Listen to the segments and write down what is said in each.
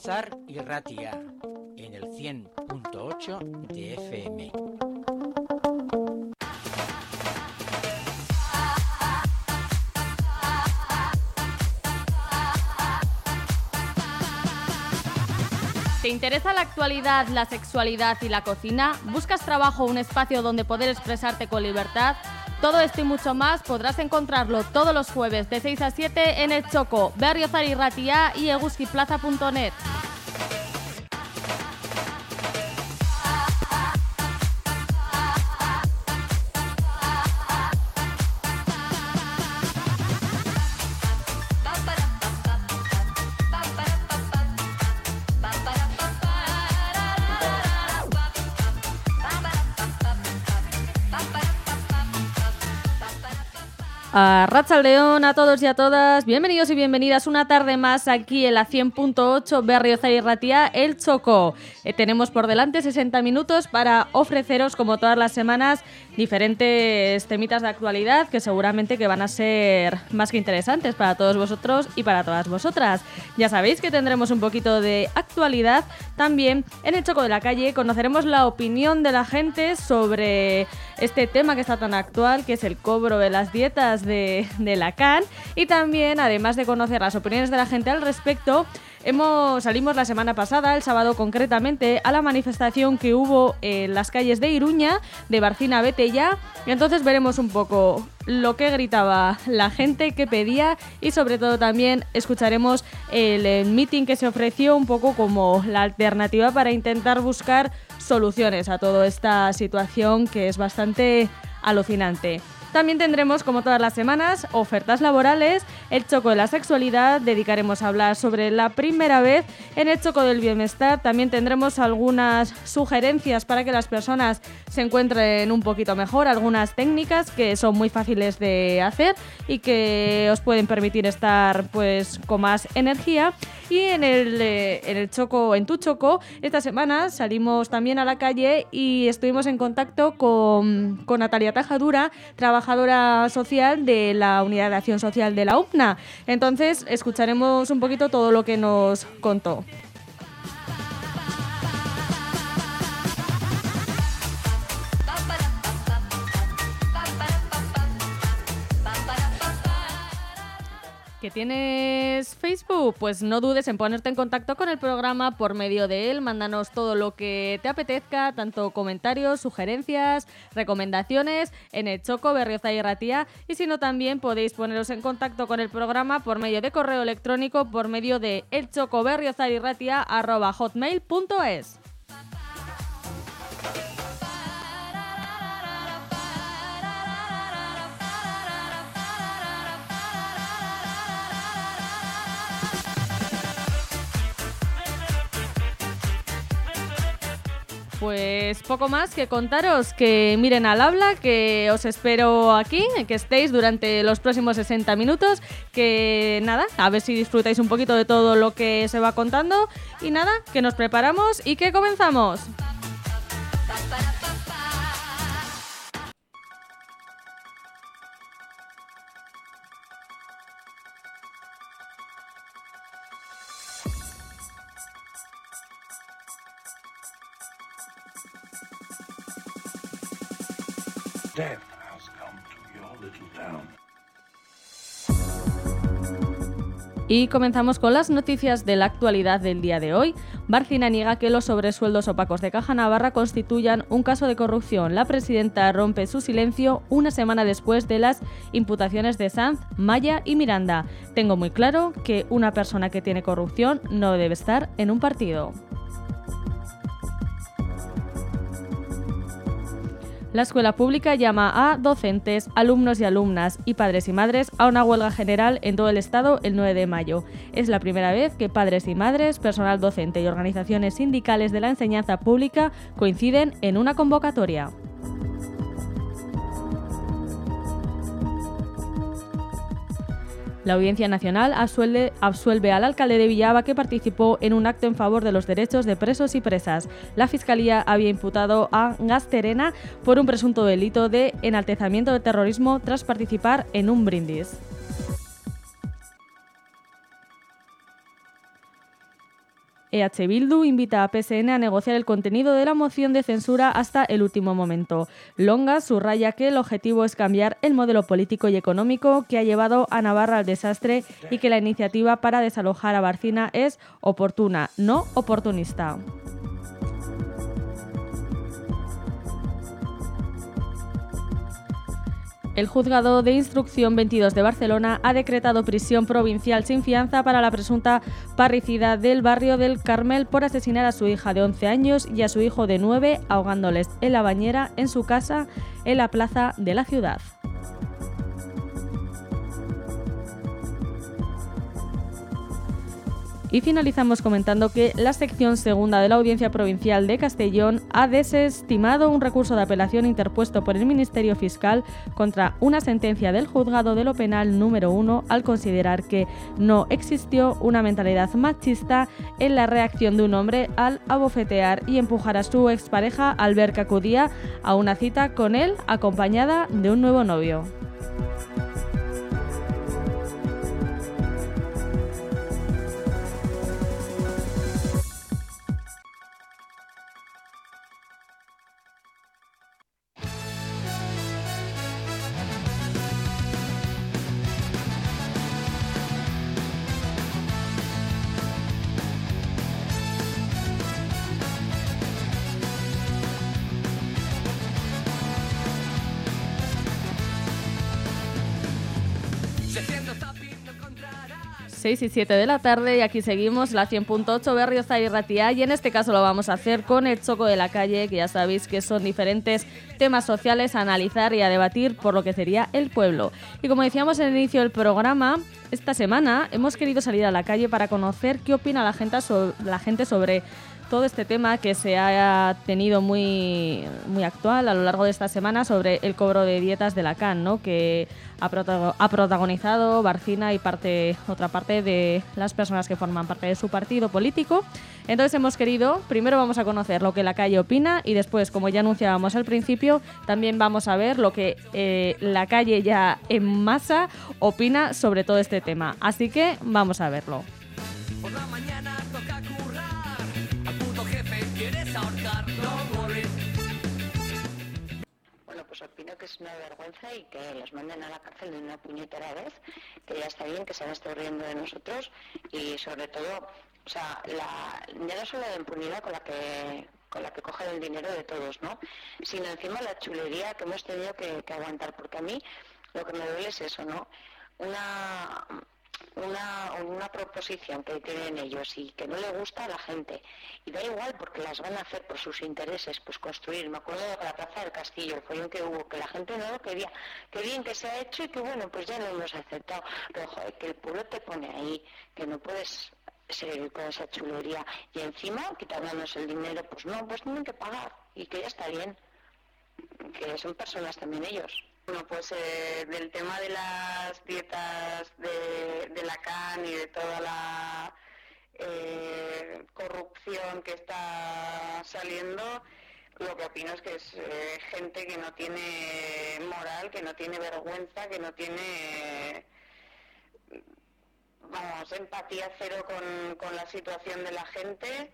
Berriozar y Ratia, en el 100.8 de FM. ¿Te interesa la actualidad, la sexualidad y la cocina? ¿Buscas trabajo o un espacio donde poder expresarte con libertad? Todo esto y mucho más podrás encontrarlo todos los jueves de 6 a 7 en El Txoko, Berriozar y Ratia y eguzkiplaza.net. Arratsaldeon a todos y a todas, bienvenidos y bienvenidas una tarde más aquí en la 100.8 Berriozar y Ratia, El Txoko. Tenemos por delante 60 minutos para ofreceros, como todas las semanas, diferentes temitas de actualidad que seguramente que van a ser más que interesantes para todos vosotros y para todas vosotras. Ya sabéis que tendremos un poquito de actualidad. También en El Txoko de la Calle conoceremos la opinión de la gente sobre este tema que está tan actual, que es el cobro de las dietas de la CAN, y también, además de conocer las opiniones de la gente al respecto, salimos la semana pasada, el sábado concretamente, a la manifestación que hubo en las calles de Iruña, de Barcina Vete Ya, y entonces veremos un poco lo que gritaba la gente, qué pedía, y sobre todo también escucharemos el meeting que se ofreció un poco como la alternativa para intentar buscar soluciones a toda esta situación que es bastante alucinante. También tendremos, como todas las semanas, ofertas laborales, el Txoko de la sexualidad, dedicaremos a hablar sobre la primera vez en el Txoko del bienestar. También tendremos algunas sugerencias para que las personas se encuentren un poquito mejor, algunas técnicas que son muy fáciles de hacer y que os pueden permitir estar pues con más energía. Y en el Txoko, en Tu Txoko, esta semana salimos también a la calle y estuvimos en contacto con Natalia Tajadura, trabajadora social de la Unidad de Acción Social de la UPNA. Entonces, escucharemos un poquito todo lo que nos contó. ¿Que tienes Facebook? Pues no dudes en ponerte en contacto con el programa por medio de él. Mándanos todo lo que te apetezca, tanto comentarios, sugerencias, recomendaciones en El Txoko, Berriozar y Ratia, y si no también podéis poneros en contacto con el programa por medio de correo electrónico por medio de eltxokoberriozarirratia@hotmail.es. Pues poco más que contaros, que miren al habla, que os espero aquí, que estéis durante los próximos 60 minutos, que nada, a ver si disfrutáis un poquito de todo lo que se va contando, y nada, que nos preparamos y que comenzamos. Death has come to your little town. Y comenzamos con las noticias de la actualidad del día de hoy. Barcina niega que los sobresueldos opacos de Caja Navarra constituyan un caso de corrupción. La presidenta rompe su silencio una semana después de las imputaciones de Sanz, Maya y Miranda. Tengo muy claro que una persona que tiene corrupción no debe estar en un partido. La escuela pública llama a docentes, alumnos y alumnas y padres y madres a una huelga general en todo el estado el 9 de mayo. Es la primera vez que padres y madres, personal docente y organizaciones sindicales de la enseñanza pública coinciden en una convocatoria. La Audiencia Nacional absuelve al alcalde de Villava que participó en un acto en favor de los derechos de presos y presas. La Fiscalía había imputado a Gazterena por un presunto delito de enaltecimiento de terrorismo tras participar en un brindis. EH Bildu invita a PSN a negociar el contenido de la moción de censura hasta el último momento. Longa subraya que el objetivo es cambiar el modelo político y económico que ha llevado a Navarra al desastre y que la iniciativa para desalojar a Barcina es oportuna, no oportunista. El Juzgado de Instrucción 22 de Barcelona ha decretado prisión provincial sin fianza para la presunta parricida del barrio del Carmel por asesinar a su hija de 11 años y a su hijo de 9, ahogándoles en la bañera en su casa en la plaza de la ciudad. Y finalizamos comentando que la sección segunda de la Audiencia Provincial de Castellón ha desestimado un recurso de apelación interpuesto por el Ministerio Fiscal contra una sentencia del Juzgado de lo Penal número 1 al considerar que no existió una mentalidad machista en la reacción de un hombre al abofetear y empujar a su expareja al ver que acudía a una cita con él acompañada de un nuevo novio. Y 7 de la tarde y aquí seguimos la 100.8 Berriozar y Ratia y en este caso lo vamos a hacer con el Choco de la Calle, que ya sabéis que son diferentes temas sociales a analizar y a debatir por lo que sería el pueblo. Y como decíamos en el inicio del programa, esta semana hemos querido salir a la calle para conocer qué opina la gente sobre todo este tema que se ha tenido muy actual a lo largo de esta semana sobre el cobro de dietas de la CAN, ¿no? Que ha protagonizado Barcina y otra parte de las personas que forman parte de su partido político. Entonces hemos querido, primero vamos a conocer lo que la calle opina y después, como ya anunciábamos al principio, también vamos a ver lo que la calle ya en masa opina sobre todo este tema. Así que vamos a verlo. Por la mañana toca currar, al puto jefe quieres ahorcar, no worries. Bueno, pues opino que es una vergüenza y que los manden a la cárcel de una puñetera vez, que ya está bien, que se han estado riendo de nosotros y sobre todo, o sea, ya no solo la impunidad con la que cogen el dinero de todos, ¿no? Sino encima la chulería que hemos tenido que aguantar, porque a mí lo que me duele es eso, ¿no? Una proposición que tienen ellos y que no le gusta a la gente, y da igual porque las van a hacer por sus intereses, pues construir. Me acuerdo de la Plaza del Castillo, el follón que hubo, que la gente no lo quería, que bien que se ha hecho y que bueno, pues ya lo hemos aceptado, pero joder, que el pueblo te pone ahí, que no puedes seguir con esa chulería y encima quitándonos el dinero, pues no, pues tienen que pagar y que ya está bien, que son personas también ellos. Bueno, pues del tema de las dietas de la CAN y de toda la corrupción que está saliendo, lo que opino es que es gente que no tiene moral, que no tiene vergüenza, que no tiene, empatía cero con la situación de la gente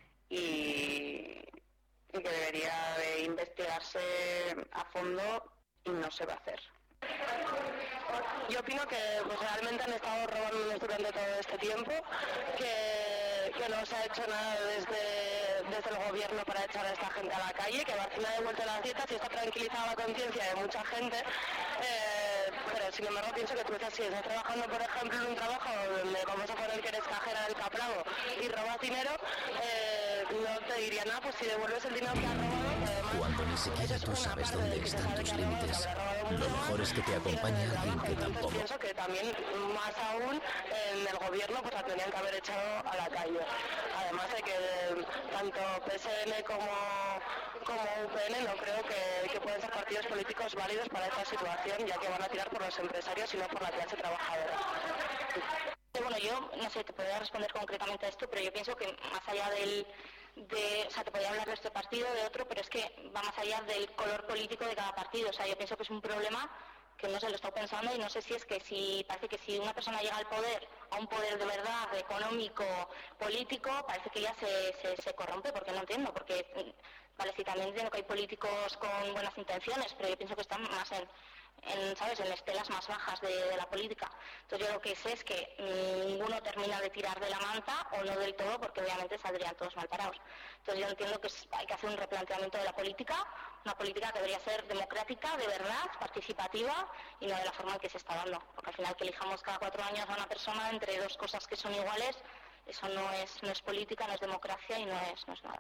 y que debería de investigarse a fondo. Y no se va a hacer. Yo opino que pues, realmente han estado robándonos durante todo este tiempo, que no se ha hecho nada desde el gobierno para echar a esta gente a la calle, que Barcina ha devuelto las dietas y está tranquilizada la conciencia de mucha gente, pero sin embargo pienso que tú si estás trabajando, por ejemplo, en un trabajo donde vamos a poner que eres cajera del Capravo y robas dinero, no te diría nada, pues si devuelves el dinero que has robado, además, cuando ni siquiera tú sabes dónde están tus límites, lo mejor es que te acompañe alguien que tampoco. Pienso que también, más aún, en el gobierno pues la tenían que haber echado a la calle. Además de que tanto PSN como UPN no creo que puedan ser partidos políticos válidos para esta situación, ya que van a tirar por los empresarios y no por la clase trabajadora. Bueno, yo no sé, te podría responder concretamente a esto, pero yo pienso que más allá o sea, te podría hablar de este partido, de otro, pero es que va más allá del color político de cada partido. O sea, yo pienso que es un problema que no sé, lo he estado pensando y no sé si es que parece que si una persona llega al poder, a un poder de verdad, económico, político, parece que ya se corrompe, porque no entiendo, porque, vale, sí, también entiendo que hay políticos con buenas intenciones, pero yo pienso que están más en ¿sabes?, en estelas más bajas de la política. Entonces yo lo que sé es que ninguno termina de tirar de la manta, o no del todo, porque obviamente saldrían todos mal parados. Entonces yo entiendo que hay que hacer un replanteamiento de la política, una política que debería ser democrática, de verdad, participativa, y no de la forma en que se está dando. Porque al final que elijamos cada 4 años a una persona entre dos cosas que son iguales, eso no es política, no es democracia y no es nada.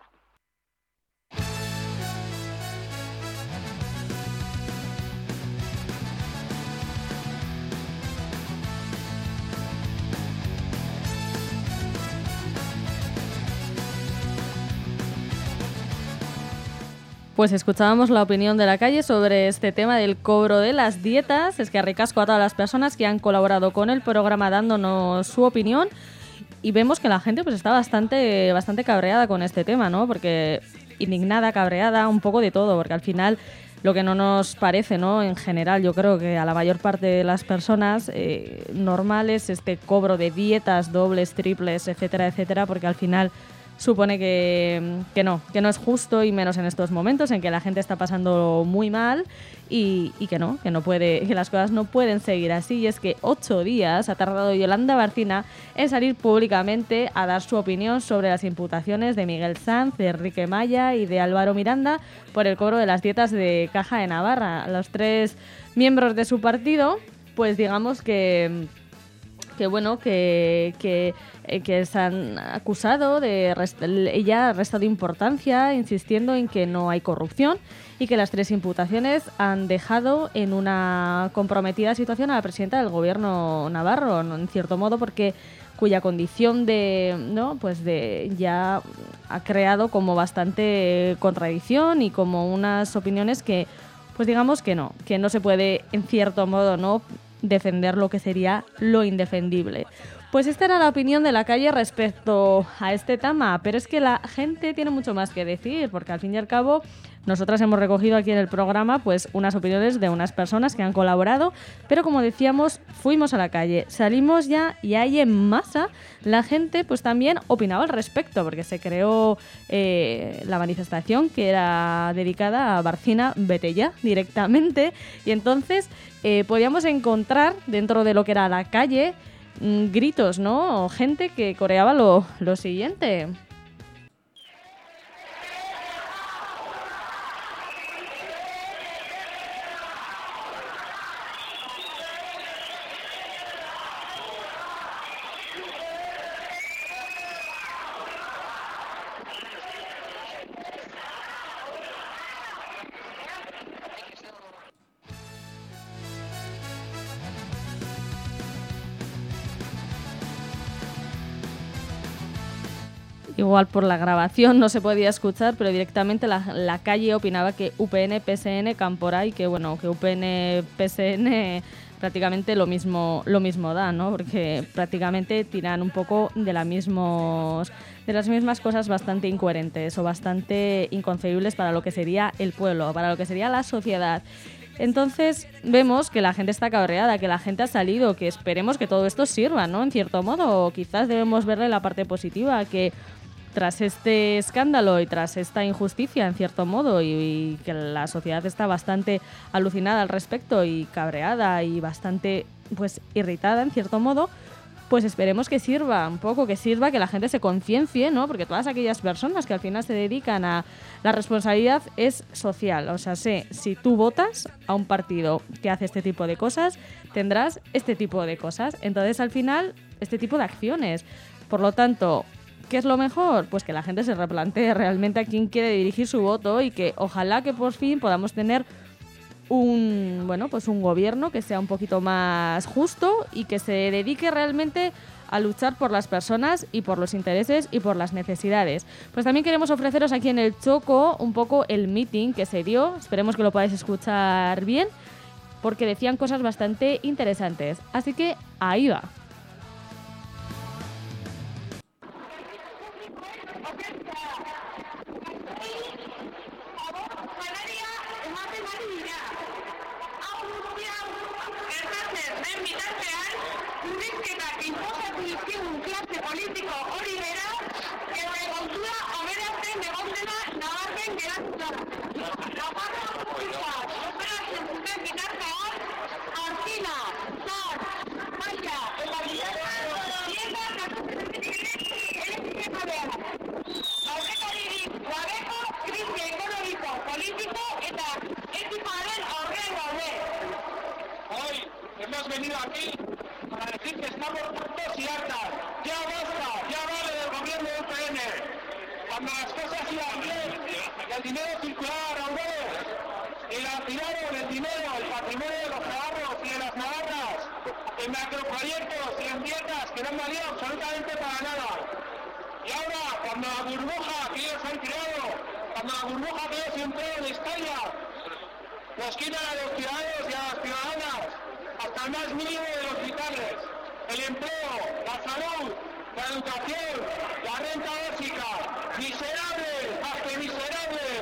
Pues escuchábamos la opinión de la calle sobre este tema del cobro de las dietas. Es que ricasco a todas las personas que han colaborado con el programa dándonos su opinión, y vemos que la gente pues está bastante cabreada con este tema, ¿no? Porque indignada, cabreada, un poco de todo, porque al final lo que no nos parece, ¿no?, en general, yo creo que a la mayor parte de las personas normales, este cobro de dietas dobles, triples, etcétera, etcétera, porque al final supone que no es justo, y menos en estos momentos en que la gente está pasando muy mal y que las cosas no pueden seguir así. Y es que 8 días ha tardado Yolanda Barcina en salir públicamente a dar su opinión sobre las imputaciones de Miguel Sanz, de Enrique Maya y de Álvaro Miranda por el cobro de las dietas de Caja de Navarra. Los 3 miembros de su partido, pues digamos que se han acusado ella ha restado importancia, insistiendo en que no hay corrupción, y que las 3 imputaciones han dejado en una comprometida situación a la presidenta del gobierno navarro, en cierto modo, porque cuya condición ya ha creado como bastante contradicción y como unas opiniones que, pues digamos que no se puede, en cierto modo, no defender lo que sería lo indefendible. Pues esta era la opinión de la calle respecto a este tema, pero es que la gente tiene mucho más que decir, porque al fin y al cabo nosotras hemos recogido aquí en el programa pues unas opiniones de unas personas que han colaborado, pero como decíamos, fuimos a la calle, salimos ya, y ahí en masa la gente pues también opinaba al respecto, porque se creó la manifestación que era dedicada a Barcina Vete Ya directamente, y entonces podíamos encontrar dentro de lo que era la calle gritos, ¿no? Gente que coreaba lo siguiente. Igual por la grabación no se podía escuchar, pero directamente la calle opinaba que UPN, PSN, Camporay, que UPN, PSN prácticamente lo mismo da, ¿no? Porque prácticamente tiran un poco de las mismas cosas bastante incoherentes o bastante inconcebibles para lo que sería el pueblo, para lo que sería la sociedad. Entonces vemos que la gente está cabreada, que la gente ha salido, que esperemos que todo esto sirva, ¿no? En cierto modo, o quizás debemos verle la parte positiva, que tras este escándalo y tras esta injusticia, en cierto modo, y que la sociedad está bastante alucinada al respecto y cabreada y bastante pues irritada, en cierto modo, pues esperemos que sirva un poco, que la gente se conciencie, ¿no? Porque todas aquellas personas que al final se dedican a la responsabilidad es social. O sea, si tú votas a un partido que hace este tipo de cosas, tendrás este tipo de cosas. Entonces, al final, este tipo de acciones. Por lo tanto, ¿qué es lo mejor? Pues que la gente se replantee realmente a quién quiere dirigir su voto, y que ojalá que por fin podamos tener un gobierno que sea un poquito más justo y que se dedique realmente a luchar por las personas y por los intereses y por las necesidades. Pues también queremos ofreceros aquí en el Choco un poco el meeting que se dio. Esperemos que lo podáis escuchar bien, porque decían cosas bastante interesantes. Así que ahí va. en matemática, anunciamos gertatzen den bitartean, murrizketak inposatu dizkigun klase politiko hori bera, geure kontua aberazten egon dena nabarmen geratu da. Nafarroa publikoa operatzen zuten bitartean, Artina, Zar, Maia eta Bilarra dietak kasutzen elektrikabean. Aurrekaririk gabeko krisi ekonomiko, politiko eta etikoaren aurrean gaude. Hoy hemos venido aquí para decir que estamos hartos y hartas. Ya basta, ya vale del gobierno de UPN. Cuando las cosas iban bien, el dinero circulaba a raudales, y tiraron el dinero, el patrimonio de los navarros y de las navarras, en macroproyectos y en dietas que no han valido absolutamente para nada. Y ahora, cuando la burbuja que ellos han creado, cuando la burbuja que ellos entraron estalla, nos quitan a los ciudadanos y a las ciudadanas hasta el más mínimo de los vitales, el empleo, la salud, la educación, la renta básica, miserables, hasta miserables.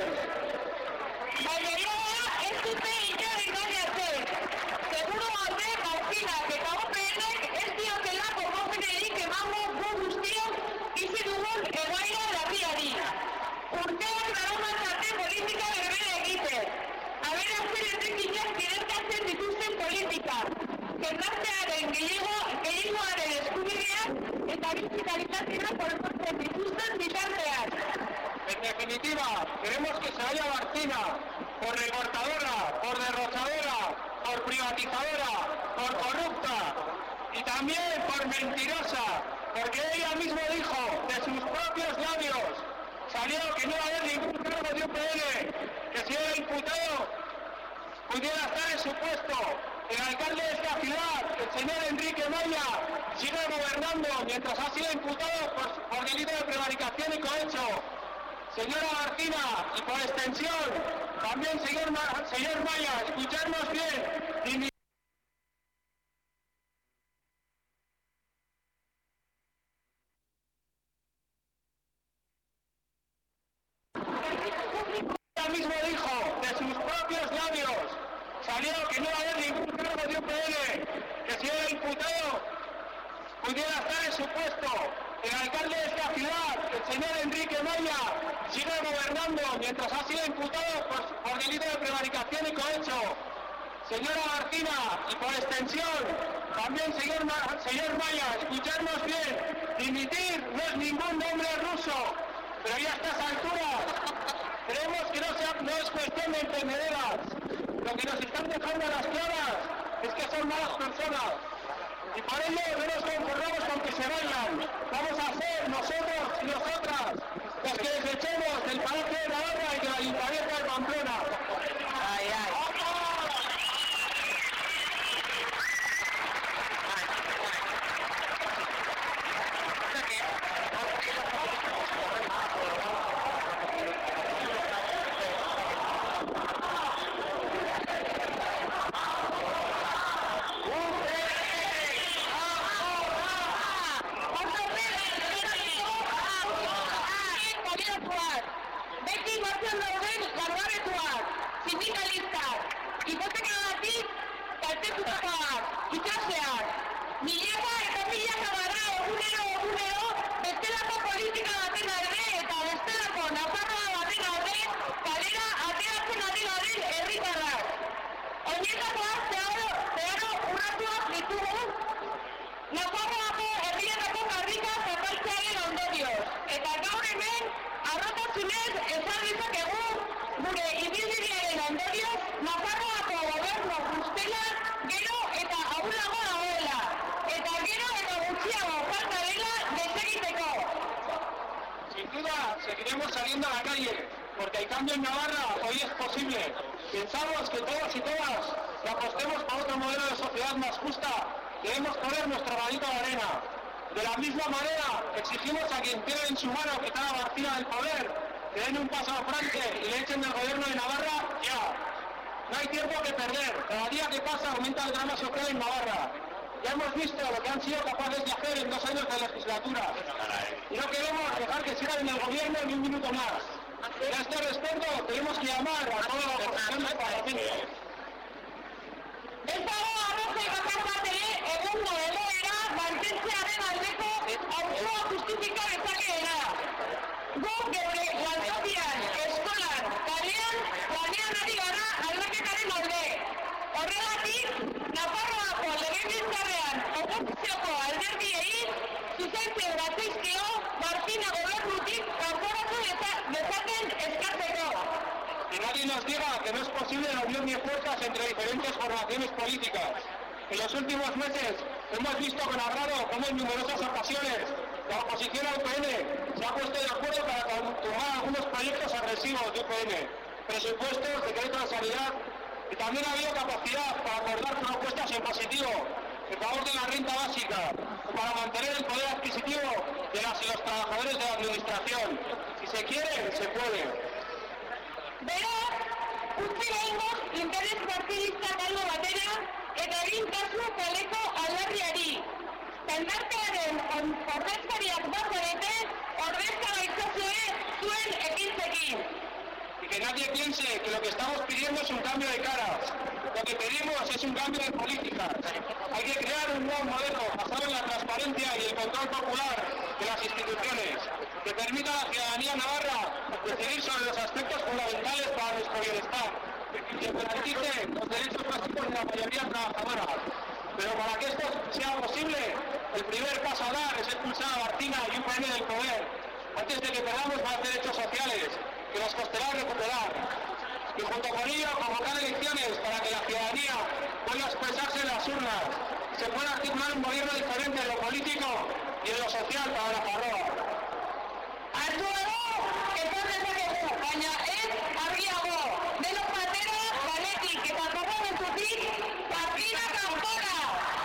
Mayoría ez dute inor engainatzen. Seguru gaude Martinak eta OPNek ez diotela konponbiderik emango gu guztiok bizi dugun egoera larriari. Urteak daramatzate politika berbera egiten. Aberasten etekinak bidezkatzen dituzten politikak. Jendartearen gehiengoaren eskubideak eta bizikalitatea portatzen dituzten bitartean. En definitiva, queremos que se vaya Martina por recortadora, por derrochadora, por privatizadora, por corrupta y también por mentirosa, porque ella misma dijo de sus propios labios, salió que no iba a haber ningún cargo de UPN, que si era imputado pudiera estar en su puesto. El alcalde de esta ciudad, el señor Enrique Maya, sigue gobernando mientras ha sido imputado por delito de prevaricación y cohecho. Señora Martina, y por extensión, también señor Maya, escucharnos bien. Ella mismo dijo de sus propios labios, salió que no iba a haber ningún cargo de UPN, que si era imputado pudiera estar en su puesto. El alcalde de esta ciudad, el señor Enrique Maya, sigue gobernando mientras ha sido imputado por delito de prevaricación y cohecho. Señora Martina, y por extensión, también señor Maya, escucharnos bien. Dimitir no es ningún nombre ruso, pero ya a estas alturas creemos que no es cuestión de entendederas. Lo que nos están dejando a las claras es que son malas personas. Y por ello no nos conformamos con que se vayan. Vamos a ser nosotros y nosotras los que les echemos del Palacio de Navarra y del Ayuntamiento de Pamplona. ¡Ay, ay! Sindikalistak, hipotekagatik kaltetutakoak, itxaseak, milaka eta milaka gara egunero bestelako politika baten alde eta bestelako Nafarroa baten alde kalera ateratzen ari garen herritarrak. Oinetakoak zeharo urratuak ditugu Nafarroako herrietako karrika zapaltzearen ondorioz. Eta gaur hemen arrotasunez esan dezakegu gure ibilbidearen ondorioz Nafarroako gobernu guztiak gero eta ahulago dagoela. Eta gero eta gutxiago falta dela desegiteko. Sin duda seguiremos saliendo a la calle, porque el cambio en Navarra hoy es posible. Pensamos que todos y todas que apostemos por otro modelo de sociedad más justa, debemos poner nuestro granito de arena. De la misma manera, exigimos a quien tiene en su mano quitar a Martina del poder, que den un paso al frente y le echen del gobierno de Navarra ya. No hay tiempo que perder. Cada día que pasa aumenta el drama social en Navarra. Ya hemos visto lo que han sido capaces de hacer en 2 años de legislatura. Y no queremos dejar que sigan en el gobierno ni un minuto más. Y a este respecto tenemos que llamar a toda la oposición del Parlamento. Ez dago arrazoi egongo egoera mantentzearen aldeko auzoa justifika dezakeena. Guk geure lantokian, eskolan, kalean, lanean ari gara aldaketaren alde. Horregatik, Nafarroako legebiltzarrean oposizioko alderdiei zuzentzen gatzaizkio Martina gobernutik kanporatu dezaten eskatzeko. Que nadie nos diga que no es posible la unión de fuerzas entre diferentes formaciones políticas. En los últimos meses hemos visto con agrado cómo en numerosas ocasiones la oposición a UPN se ha puesto de acuerdo para tomar algunos proyectos agresivos de UPN, presupuestos, decreto de sanidad, y también ha habido capacidad para acordar propuestas en positivo en favor de la renta básica o para mantener el poder adquisitivo de las y los trabajadores de la administración. Si se quiere, se puede. Beraz, utzi behingoz interes partidista galdu batera eta egin kasu kaleko aldarriari. Jendartearen ordezkariak bat zarete, ordezka gaitzazue zuen ekintzekin. Y que nadie piense que lo que estamos pidiendo es un cambio de caras. Lo que pedimos es un cambio de políticas. Hay que crear un nuevo modelo basado en la transparencia y el control popular de las instituciones, que permita a la ciudadanía navarra decidir sobre los aspectos fundamentales para nuestro bienestar y que garantice los derechos básicos de la mayoría trabajadora. Pero para que esto sea posible, el primer paso a dar es expulsar a Martina y UPN del poder, antes de que perdamos más derechos sociales, que nos costará recuperar. Y junto con ello, convocar elecciones para que la ciudadanía pueda expresarse en las urnas, se pueda articular un gobierno diferente en lo político y en lo social para la Nafarroa. Artuago, esan dezakegu, baina ez argiago. Denok batera, baletik eta parlamentutik, Martina kanpora!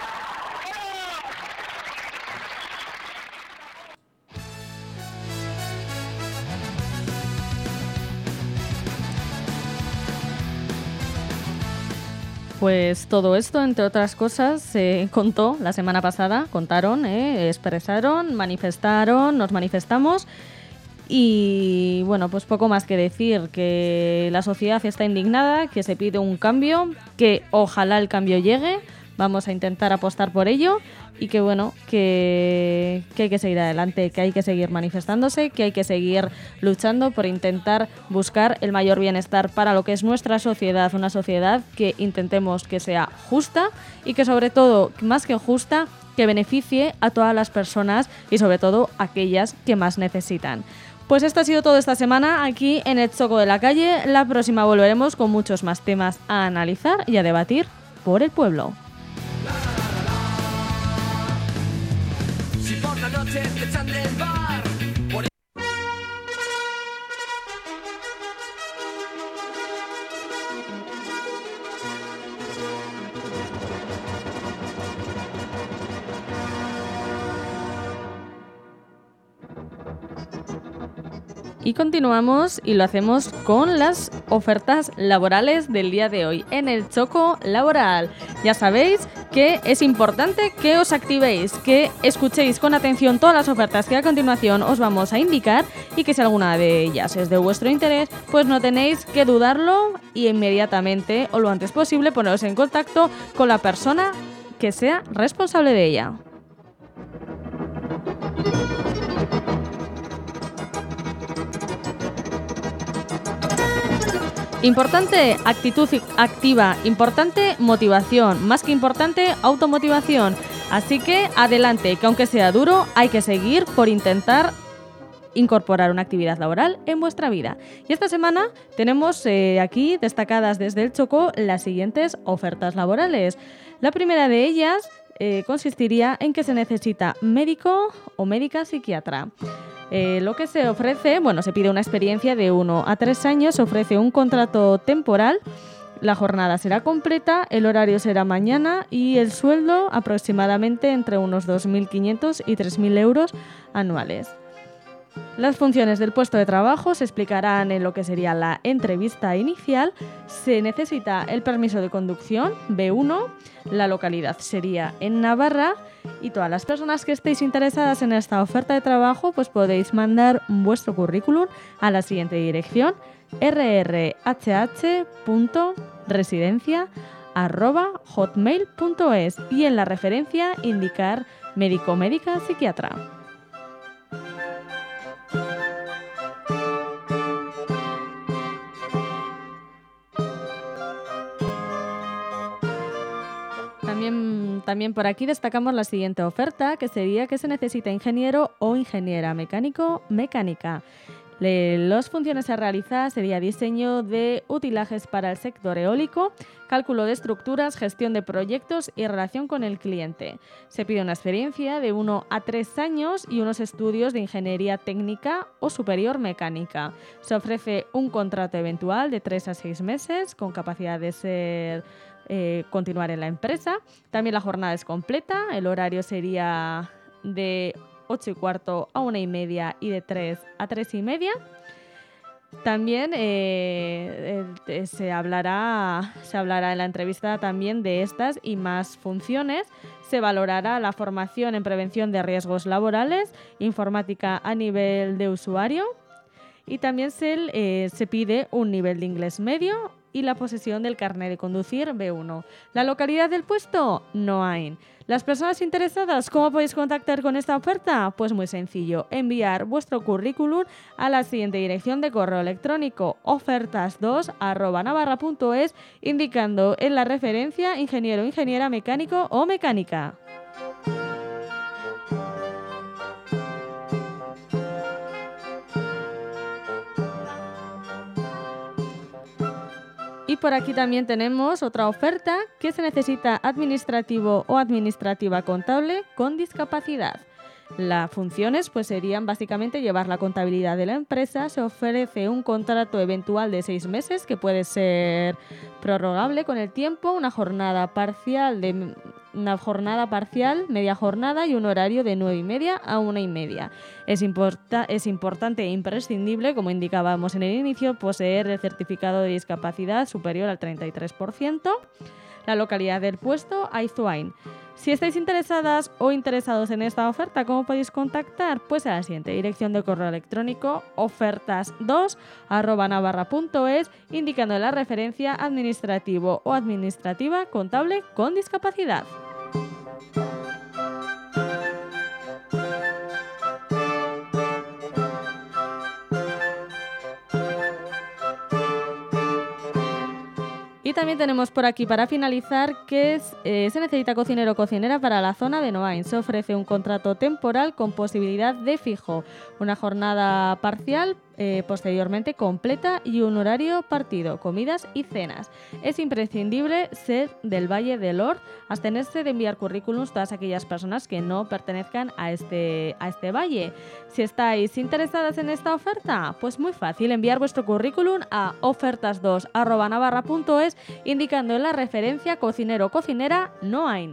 Pues todo esto, entre otras cosas, se contó la semana pasada, contaron, expresaron, manifestaron, nos manifestamos y bueno, pues poco más que decir, que la sociedad está indignada, que se pide un cambio, que ojalá el cambio llegue, vamos a intentar apostar por ello y que bueno, que hay que seguir adelante, que hay que seguir manifestándose, que hay que seguir luchando por intentar buscar el mayor bienestar para lo que es nuestra sociedad, una sociedad que intentemos que sea justa y que sobre todo, más que justa, que beneficie a todas las personas y sobre todo a aquellas que más necesitan. Pues esto ha sido todo esta semana aquí en El Choco de la Calle. La próxima volveremos con muchos más temas a analizar y a debatir por el pueblo. Si por la noche te echan del bar, por Y continuamos y lo hacemos con las ofertas laborales del día de hoy en el Choco Laboral. Ya sabéis que es importante que os activéis, que escuchéis con atención todas las ofertas que a continuación os vamos a indicar y que si alguna de ellas es de vuestro interés, pues no tenéis que dudarlo y inmediatamente o lo antes posible poneros en contacto con la persona que sea responsable de ella. Importante, actitud activa. Importante, motivación. Más que importante, automotivación. Así que adelante, que aunque sea duro, hay que seguir por intentar incorporar una actividad laboral en vuestra vida. Y esta semana tenemos aquí destacadas desde el Choco las siguientes ofertas laborales. La primera de ellas consistiría en que se necesita médico o médica psiquiatra. Lo que se ofrece, bueno, se pide una experiencia de 1 a 3 años, se ofrece un contrato temporal, la jornada será completa, el horario será mañana y el sueldo aproximadamente entre unos 2.500 y 3.000 euros anuales. Las funciones del puesto de trabajo se explicarán en lo que sería la entrevista inicial. Se necesita el permiso de conducción B1, la localidad sería en Navarra y todas las personas que estéis interesadas en esta oferta de trabajo pues podéis mandar vuestro currículum a la siguiente dirección: rrhh.residencia @hotmail.es y en la referencia indicar médico, médica, psiquiatra. También por aquí destacamos la siguiente oferta, que sería que se necesita ingeniero o ingeniera mecánico, mecánica. Las funciones a realizar sería diseño de utilajes para el sector eólico, cálculo de estructuras, gestión de proyectos y relación con el cliente. Se pide una experiencia de 1 a 3 años y unos estudios de ingeniería técnica o superior mecánica. Se ofrece un contrato eventual de 3 a 6 meses con capacidad de continuar en la empresa. También la jornada es completa, el horario sería de 8:15 a 1:30 y de 3 a 3:30. También se hablará en la entrevista también de estas y más funciones. Se valorará la formación en prevención de riesgos laborales, informática a nivel de usuario y también se pide un nivel de inglés medio y la posesión del carnet de conducir B1. ¿La localidad del puesto? Noain. Las personas interesadas, ¿cómo podéis contactar con esta oferta? Pues muy sencillo, enviar vuestro currículum a la siguiente dirección de correo electrónico: ofertas2@navarra.es, indicando en la referencia ingeniero, ingeniera mecánico o mecánica. Y por aquí también tenemos otra oferta, que se necesita administrativo o administrativa contable con discapacidad. Las funciones pues serían básicamente llevar la contabilidad de la empresa. Se ofrece un contrato eventual de 6 meses que puede ser prorrogable con el tiempo, una jornada parcial, media jornada y un horario de 9:30 a 1:30. Es importante e imprescindible, como indicábamos en el inicio, poseer el certificado de discapacidad superior al 33%. La localidad del puesto, Aizuain. Si estáis interesadas o interesados en esta oferta, ¿cómo podéis contactar? Pues a la siguiente dirección de correo electrónico: ofertas2@navarra.es, indicando la referencia administrativo o administrativa contable con discapacidad. Y también tenemos por aquí, para finalizar, que se necesita cocinero o cocinera para la zona de Noain. Se ofrece un contrato temporal con posibilidad de fijo, una jornada parcial, posteriormente completa, y un horario partido, comidas y cenas. Es imprescindible ser del Valle del Ord. Abstenerse de enviar currículums todas aquellas personas que no pertenezcan a este valle. Si estáis interesadas en esta oferta, pues muy fácil, enviar vuestro currículum a ofertas2@navarra.es, indicando en la referencia cocinero o cocinera Noain.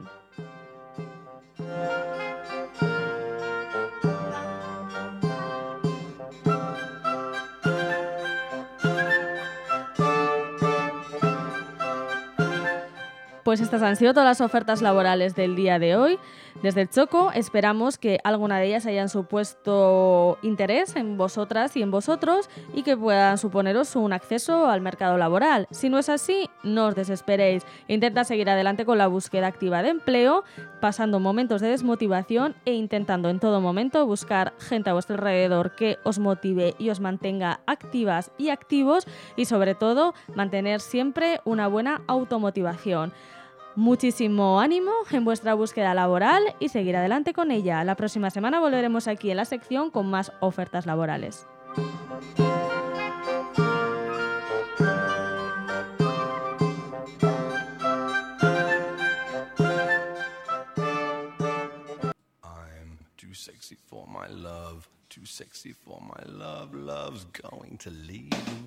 Pues estas han sido todas las ofertas laborales del día de hoy. Desde el Choco esperamos que alguna de ellas hayan supuesto interés en vosotras y en vosotros y que puedan suponeros un acceso al mercado laboral. Si no es así, no os desesperéis. Intentad seguir adelante con la búsqueda activa de empleo, pasando momentos de desmotivación e intentando en todo momento buscar gente a vuestro alrededor que os motive y os mantenga activas y activos, y sobre todo mantener siempre una buena automotivación. Muchísimo ánimo en vuestra búsqueda laboral y seguir adelante con ella. La próxima semana volveremos aquí en la sección con más ofertas laborales. I'm too sexy for my love, too sexy for my love, love's going to leave me.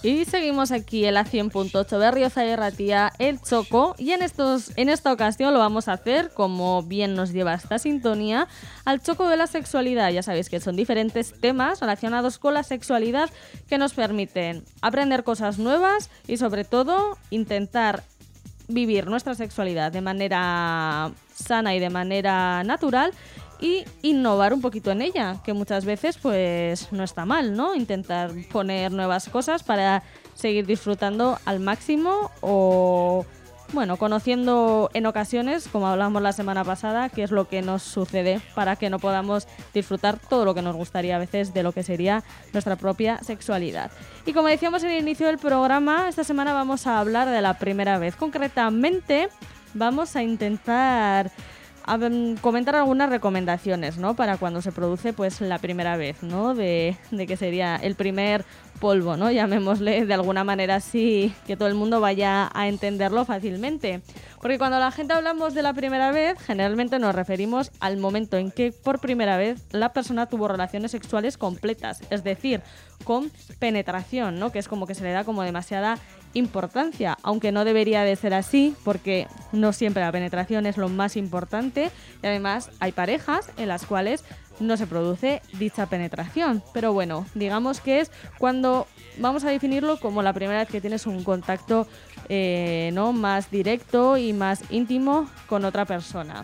Y seguimos aquí en la 100.8 Berriozar y Ratia, El Choco, y en esta ocasión lo vamos a hacer, como bien nos lleva esta sintonía, al choco de la sexualidad. Ya sabéis que son diferentes temas relacionados con la sexualidad que nos permiten aprender cosas nuevas y sobre todo intentar vivir nuestra sexualidad de manera sana y de manera natural y innovar un poquito en ella, que muchas veces pues no está mal, ¿no? Intentar poner nuevas cosas para seguir disfrutando al máximo o, bueno, conociendo en ocasiones, como hablamos la semana pasada, qué es lo que nos sucede para que no podamos disfrutar todo lo que nos gustaría a veces de lo que sería nuestra propia sexualidad. Y como decíamos en el inicio del programa, esta semana vamos a hablar de la primera vez. Concretamente, vamos a intentar comentar algunas recomendaciones, ¿no? Para cuando se produce pues la primera vez, ¿no? De que sería el primer polvo, ¿no? Llamémosle de alguna manera así, que todo el mundo vaya a entenderlo fácilmente. Porque cuando la gente hablamos de la primera vez, generalmente nos referimos al momento en que por primera vez la persona tuvo relaciones sexuales completas, es decir, con penetración, ¿no? Que es como que se le da como demasiada importancia, aunque no debería de ser así, porque no siempre la penetración es lo más importante y además hay parejas en las cuales no se produce dicha penetración. Pero bueno, digamos que es cuando vamos a definirlo como la primera vez que tienes un contacto ¿no? más directo y más íntimo con otra persona.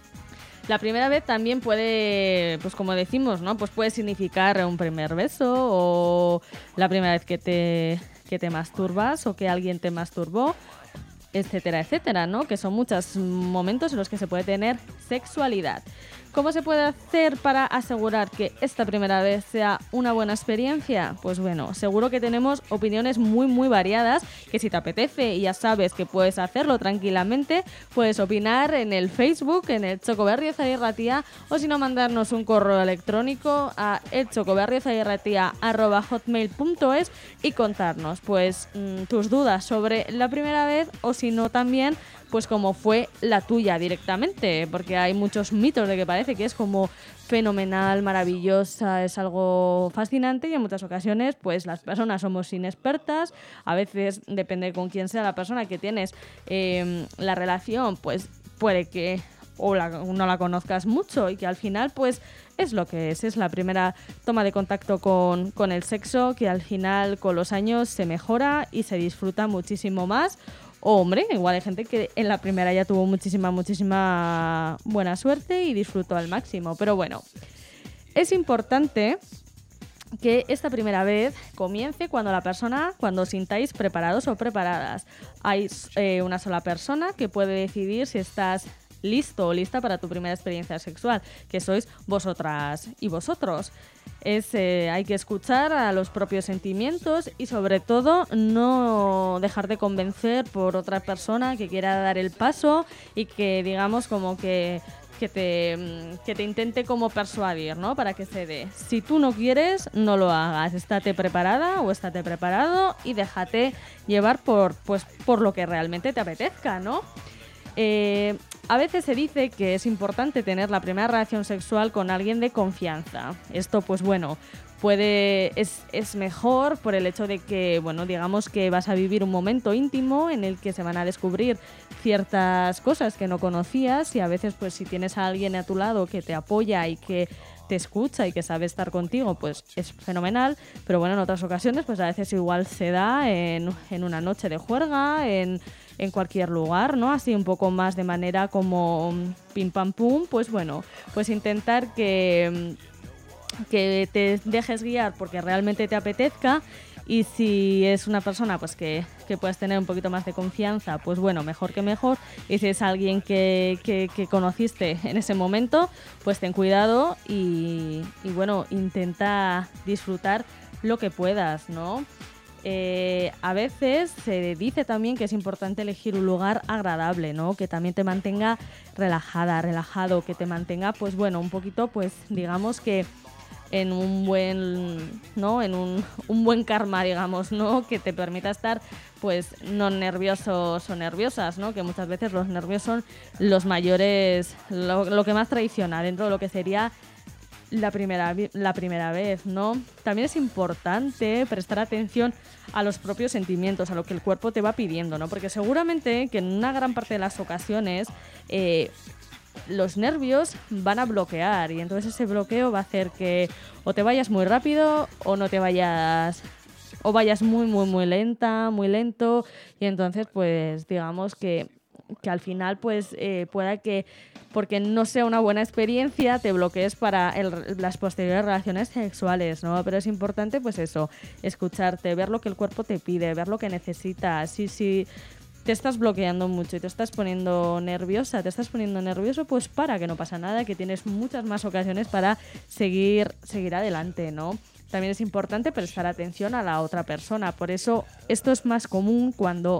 La primera vez también puede, pues como decimos, ¿no? Pues puede significar un primer beso o la primera vez que te masturbas o que alguien te masturbó, etcétera, etcétera, ¿no? Que son muchos momentos en los que se puede tener sexualidad. ¿Cómo se puede hacer para asegurar que esta primera vez sea una buena experiencia? Pues bueno, seguro que tenemos opiniones muy, muy variadas, que si te apetece y ya sabes que puedes hacerlo tranquilamente, puedes opinar en el Facebook, en el Choco Berriozar y Ratia, o si no, mandarnos un correo electrónico a elchocoberriozaryrratia@hotmail.es y contarnos pues tus dudas sobre la primera vez o si no también pues como fue la tuya directamente, porque hay muchos mitos de que parece que es como fenomenal, maravillosa, es algo fascinante y en muchas ocasiones pues las personas somos inexpertas, a veces depende con quién sea la persona que tienes la relación, pues puede que no la conozcas mucho y que al final pues es lo que es la primera toma de contacto con el sexo, que al final con los años se mejora y se disfruta muchísimo más. Hombre, igual hay gente que en la primera ya tuvo muchísima buena suerte y disfrutó al máximo. Pero bueno, es importante que esta primera vez comience cuando os sintáis preparados o preparadas. Hay una sola persona que puede decidir si estás listo o lista para tu primera experiencia sexual, que sois vosotras y vosotros. Hay que escuchar a los propios sentimientos y sobre todo no dejar de convencer por otra persona que quiera dar el paso y que digamos como que te intente como persuadir, ¿no? Para que se dé. Si tú no quieres, no lo hagas. Estate preparada o estate preparado y déjate llevar por lo que realmente te apetezca, ¿no? A veces se dice que es importante tener la primera relación sexual con alguien de confianza. Esto, pues bueno, es mejor por el hecho de que, bueno, digamos que vas a vivir un momento íntimo en el que se van a descubrir ciertas cosas que no conocías y a veces, pues si tienes a alguien a tu lado que te apoya y que te escucha y que sabe estar contigo, pues es fenomenal. Pero bueno, en otras ocasiones, pues a veces igual se da en una noche de juerga, en cualquier lugar, ¿no? Así un poco más de manera como pim pam pum, pues bueno, pues intentar que te dejes guiar porque realmente te apetezca y si es una persona pues que puedes tener un poquito más de confianza, pues bueno, mejor que mejor. Y si es alguien que conociste en ese momento, pues ten cuidado y bueno, intenta disfrutar lo que puedas, ¿no? A veces se dice también que es importante elegir un lugar agradable, ¿no? Que también te mantenga relajado, que te mantenga, pues bueno, un poquito, pues digamos que en un buen, ¿no? En un buen karma, digamos, ¿no? Que te permita estar, pues, no nerviosos o nerviosas, ¿no? Que muchas veces los nervios son los mayores, lo que más traiciona dentro de lo que sería la primera vez, ¿no? También es importante prestar atención a los propios sentimientos, a lo que el cuerpo te va pidiendo, ¿no? Porque seguramente que en una gran parte de las ocasiones los nervios van a bloquear y entonces ese bloqueo va a hacer que o te vayas muy rápido o no te vayas... o vayas muy lenta, muy lento, y entonces pues digamos que al final pues pueda que, porque no sea una buena experiencia, te bloquees para las posteriores relaciones sexuales, ¿no? Pero es importante pues eso, escucharte, ver lo que el cuerpo te pide, ver lo que necesitas. Si te estás bloqueando mucho y te estás poniendo nerviosa, te estás poniendo nervioso, pues para, que no pasa nada, que tienes muchas más ocasiones para seguir adelante, ¿no? También es importante prestar atención a la otra persona. Por eso esto es más común cuando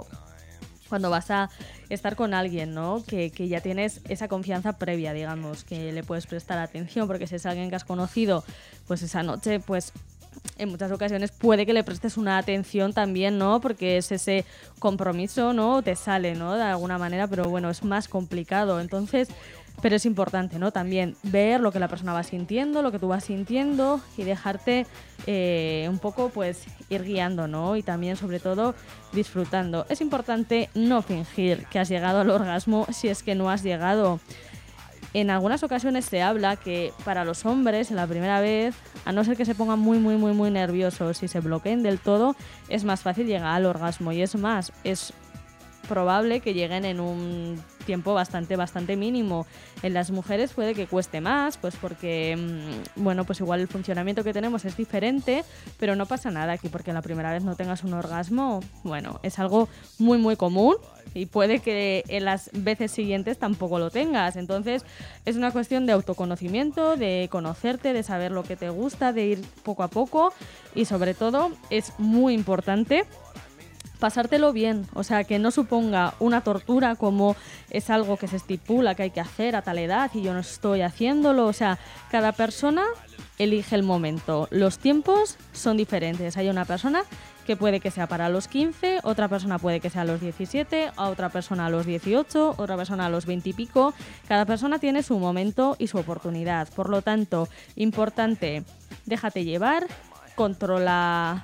vas a estar con alguien, ¿no? Que ya tienes esa confianza previa, digamos, que le puedes prestar atención, porque si es alguien que has conocido, pues esa noche, pues en muchas ocasiones puede que le prestes una atención también, ¿no? Porque es ese compromiso, ¿no? Te sale, ¿no? De alguna manera, pero bueno, es más complicado. Entonces, pero es importante, ¿no? También ver lo que la persona va sintiendo, lo que tú vas sintiendo y dejarte un poco, pues, ir guiando, ¿no? Y también, sobre todo, disfrutando. Es importante no fingir que has llegado al orgasmo si es que no has llegado. En algunas ocasiones se habla que para los hombres, en la primera vez, a no ser que se pongan muy nerviosos y se bloqueen del todo, es más fácil llegar al orgasmo. Y es más, es probable que lleguen en un tiempo bastante mínimo. En las mujeres puede que cueste más, pues porque, bueno, pues igual el funcionamiento que tenemos es diferente, pero no pasa nada aquí porque la primera vez no tengas un orgasmo. Bueno, es algo muy común y puede que en las veces siguientes tampoco lo tengas. Entonces es una cuestión de autoconocimiento, de conocerte, de saber lo que te gusta, de ir poco a poco y sobre todo es muy importante pasártelo bien, o sea, que no suponga una tortura como es algo que se estipula que hay que hacer a tal edad y yo no estoy haciéndolo. O sea, cada persona elige el momento, los tiempos son diferentes. Hay una persona que puede que sea para los 15, otra persona puede que sea a los 17, a otra persona a los 18, otra persona a los 20 y pico. Cada persona tiene su momento y su oportunidad. Por lo tanto, importante, déjate llevar, controla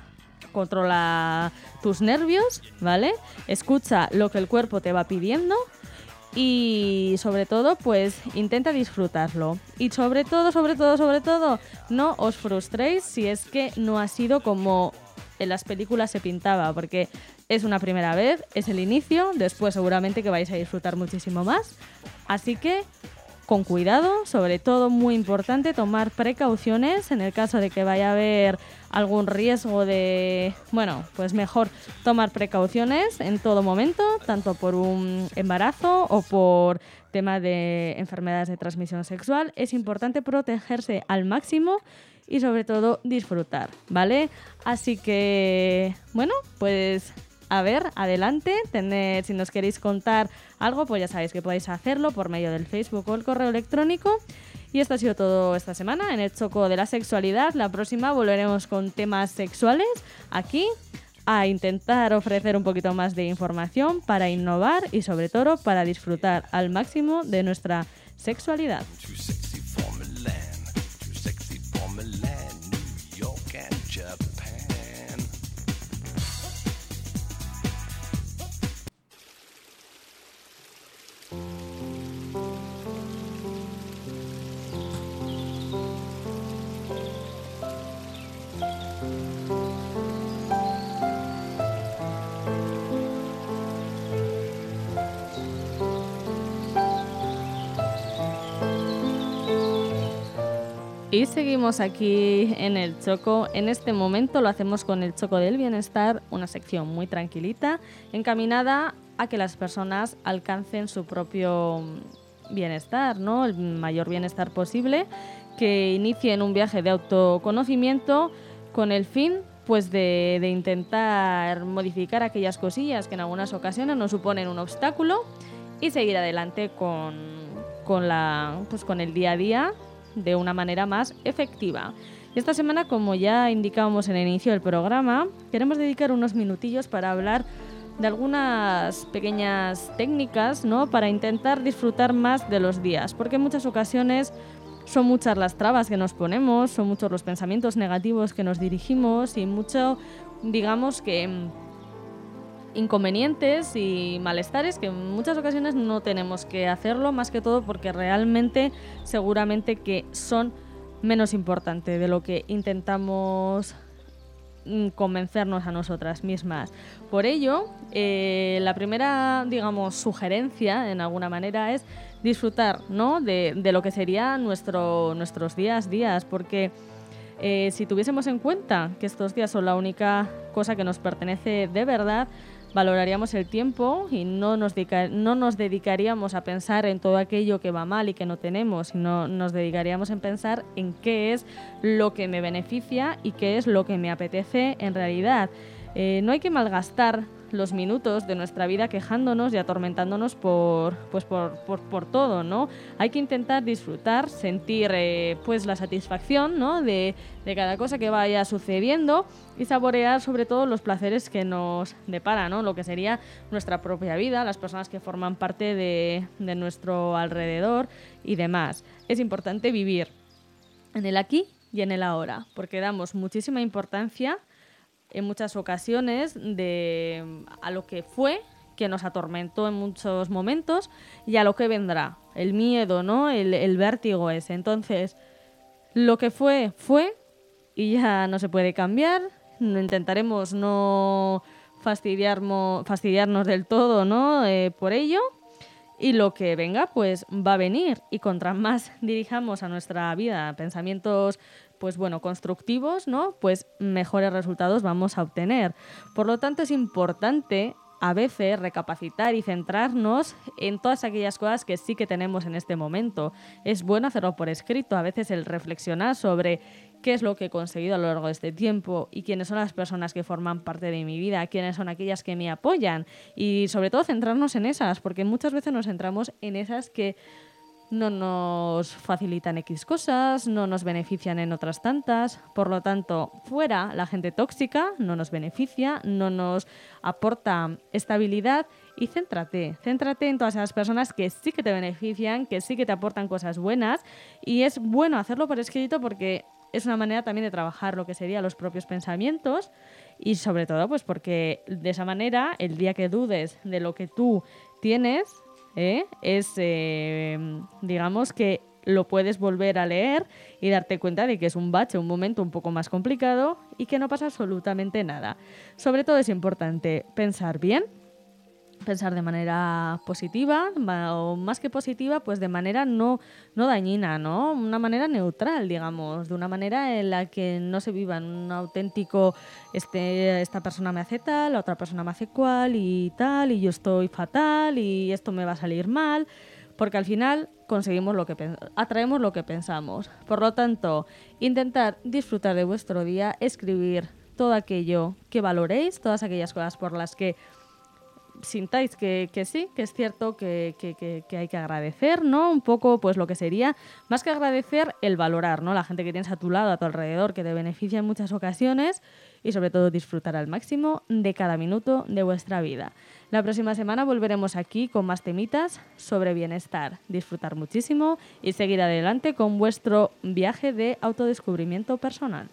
tus nervios, ¿vale? Escucha lo que el cuerpo te va pidiendo y sobre todo, pues intenta disfrutarlo. Y sobre todo, no os frustréis si es que no ha sido como en las películas se pintaba, porque es una primera vez, es el inicio, después seguramente que vais a disfrutar muchísimo más. Así que con cuidado, sobre todo muy importante tomar precauciones en el caso de que vaya a haber algún riesgo de, bueno, pues mejor tomar precauciones en todo momento, tanto por un embarazo o por tema de enfermedades de transmisión sexual. Es importante protegerse al máximo y sobre todo disfrutar, ¿vale? Así que, bueno, pues a ver, adelante, si nos queréis contar algo, pues ya sabéis que podéis hacerlo por medio del Facebook o el correo electrónico. Y esto ha sido todo esta semana en el Choco de la Sexualidad. La próxima volveremos con temas sexuales aquí a intentar ofrecer un poquito más de información para innovar y sobre todo para disfrutar al máximo de nuestra sexualidad. Y seguimos aquí en el Choco. En este momento lo hacemos con el Choco del Bienestar, una sección muy tranquilita, encaminada a que las personas alcancen su propio bienestar, ¿no? El mayor bienestar posible, que inicien un viaje de autoconocimiento con el fin, pues, de intentar modificar aquellas cosillas que en algunas ocasiones nos suponen un obstáculo y seguir adelante con el día a día de una manera más efectiva. Y esta semana, como ya indicábamos en el inicio del programa, queremos dedicar unos minutillos para hablar de algunas pequeñas técnicas, ¿no? Para intentar disfrutar más de los días, porque en muchas ocasiones son muchas las trabas que nos ponemos, son muchos los pensamientos negativos que nos dirigimos y mucho, digamos que inconvenientes y malestares que en muchas ocasiones no tenemos que hacerlo, más que todo porque realmente seguramente que son menos importantes de lo que intentamos convencernos a nosotras mismas. Por ello, la primera, digamos, sugerencia, en alguna manera, es disfrutar, ¿no?, de lo que serían nuestros días, porque si tuviésemos en cuenta que estos días son la única cosa que nos pertenece de verdad, valoraríamos el tiempo y no nos dedicaríamos a pensar en todo aquello que va mal y que no tenemos, sino nos dedicaríamos en pensar en qué es lo que me beneficia y qué es lo que me apetece en realidad. No hay que malgastar los minutos de nuestra vida quejándonos y atormentándonos por todo, ¿no? Hay que intentar disfrutar, sentir pues la satisfacción, ¿no?, de cada cosa que vaya sucediendo y saborear sobre todo los placeres que nos depara, ¿no?, lo que sería nuestra propia vida, las personas que forman parte de nuestro alrededor y demás. Es importante vivir en el aquí y en el ahora, porque damos muchísima importancia en muchas ocasiones a lo que fue, que nos atormentó en muchos momentos, y a lo que vendrá, el miedo, ¿no?, el vértigo ese. Entonces, lo que fue y ya no se puede cambiar. Intentaremos no fastidiarnos del todo, ¿no?, por ello. Y lo que venga, pues va a venir. Y contra más dirijamos a nuestra vida pensamientos, pues bueno, constructivos, ¿no?, pues mejores resultados vamos a obtener. Por lo tanto, es importante a veces recapacitar y centrarnos en todas aquellas cosas que sí que tenemos en este momento. Es bueno hacerlo por escrito, a veces el reflexionar sobre qué es lo que he conseguido a lo largo de este tiempo y quiénes son las personas que forman parte de mi vida, quiénes son aquellas que me apoyan y sobre todo centrarnos en esas, porque muchas veces nos centramos en esas que no nos facilitan X cosas, no nos benefician en otras tantas. Por lo tanto, fuera la gente tóxica, no nos beneficia, no nos aporta estabilidad, y céntrate en todas esas personas que sí que te benefician, que sí que te aportan cosas buenas, y es bueno hacerlo por escrito porque es una manera también de trabajar lo que serían los propios pensamientos y sobre todo pues porque de esa manera el día que dudes de lo que tú tienes, digamos que lo puedes volver a leer y darte cuenta de que es un bache, un momento un poco más complicado y que no pasa absolutamente nada. Sobre todo es importante pensar bien, pensar de manera positiva, o más que positiva, pues de manera no dañina, ¿no? Una manera neutral, digamos, de una manera en la que no se viva en un auténtico esta persona me hace tal, la otra persona me hace cual y tal, y yo estoy fatal y esto me va a salir mal, porque al final atraemos lo que pensamos. Por lo tanto, intentar disfrutar de vuestro día, escribir todo aquello que valoréis, todas aquellas cosas por las que sintáis que sí, que es cierto que hay que agradecer, ¿no? Un poco, pues lo que sería, más que agradecer, el valorar, ¿no? La gente que tienes a tu lado, a tu alrededor, que te beneficia en muchas ocasiones y sobre todo disfrutar al máximo de cada minuto de vuestra vida. La próxima semana volveremos aquí con más temitas sobre bienestar. Disfrutar muchísimo y seguir adelante con vuestro viaje de autodescubrimiento personal.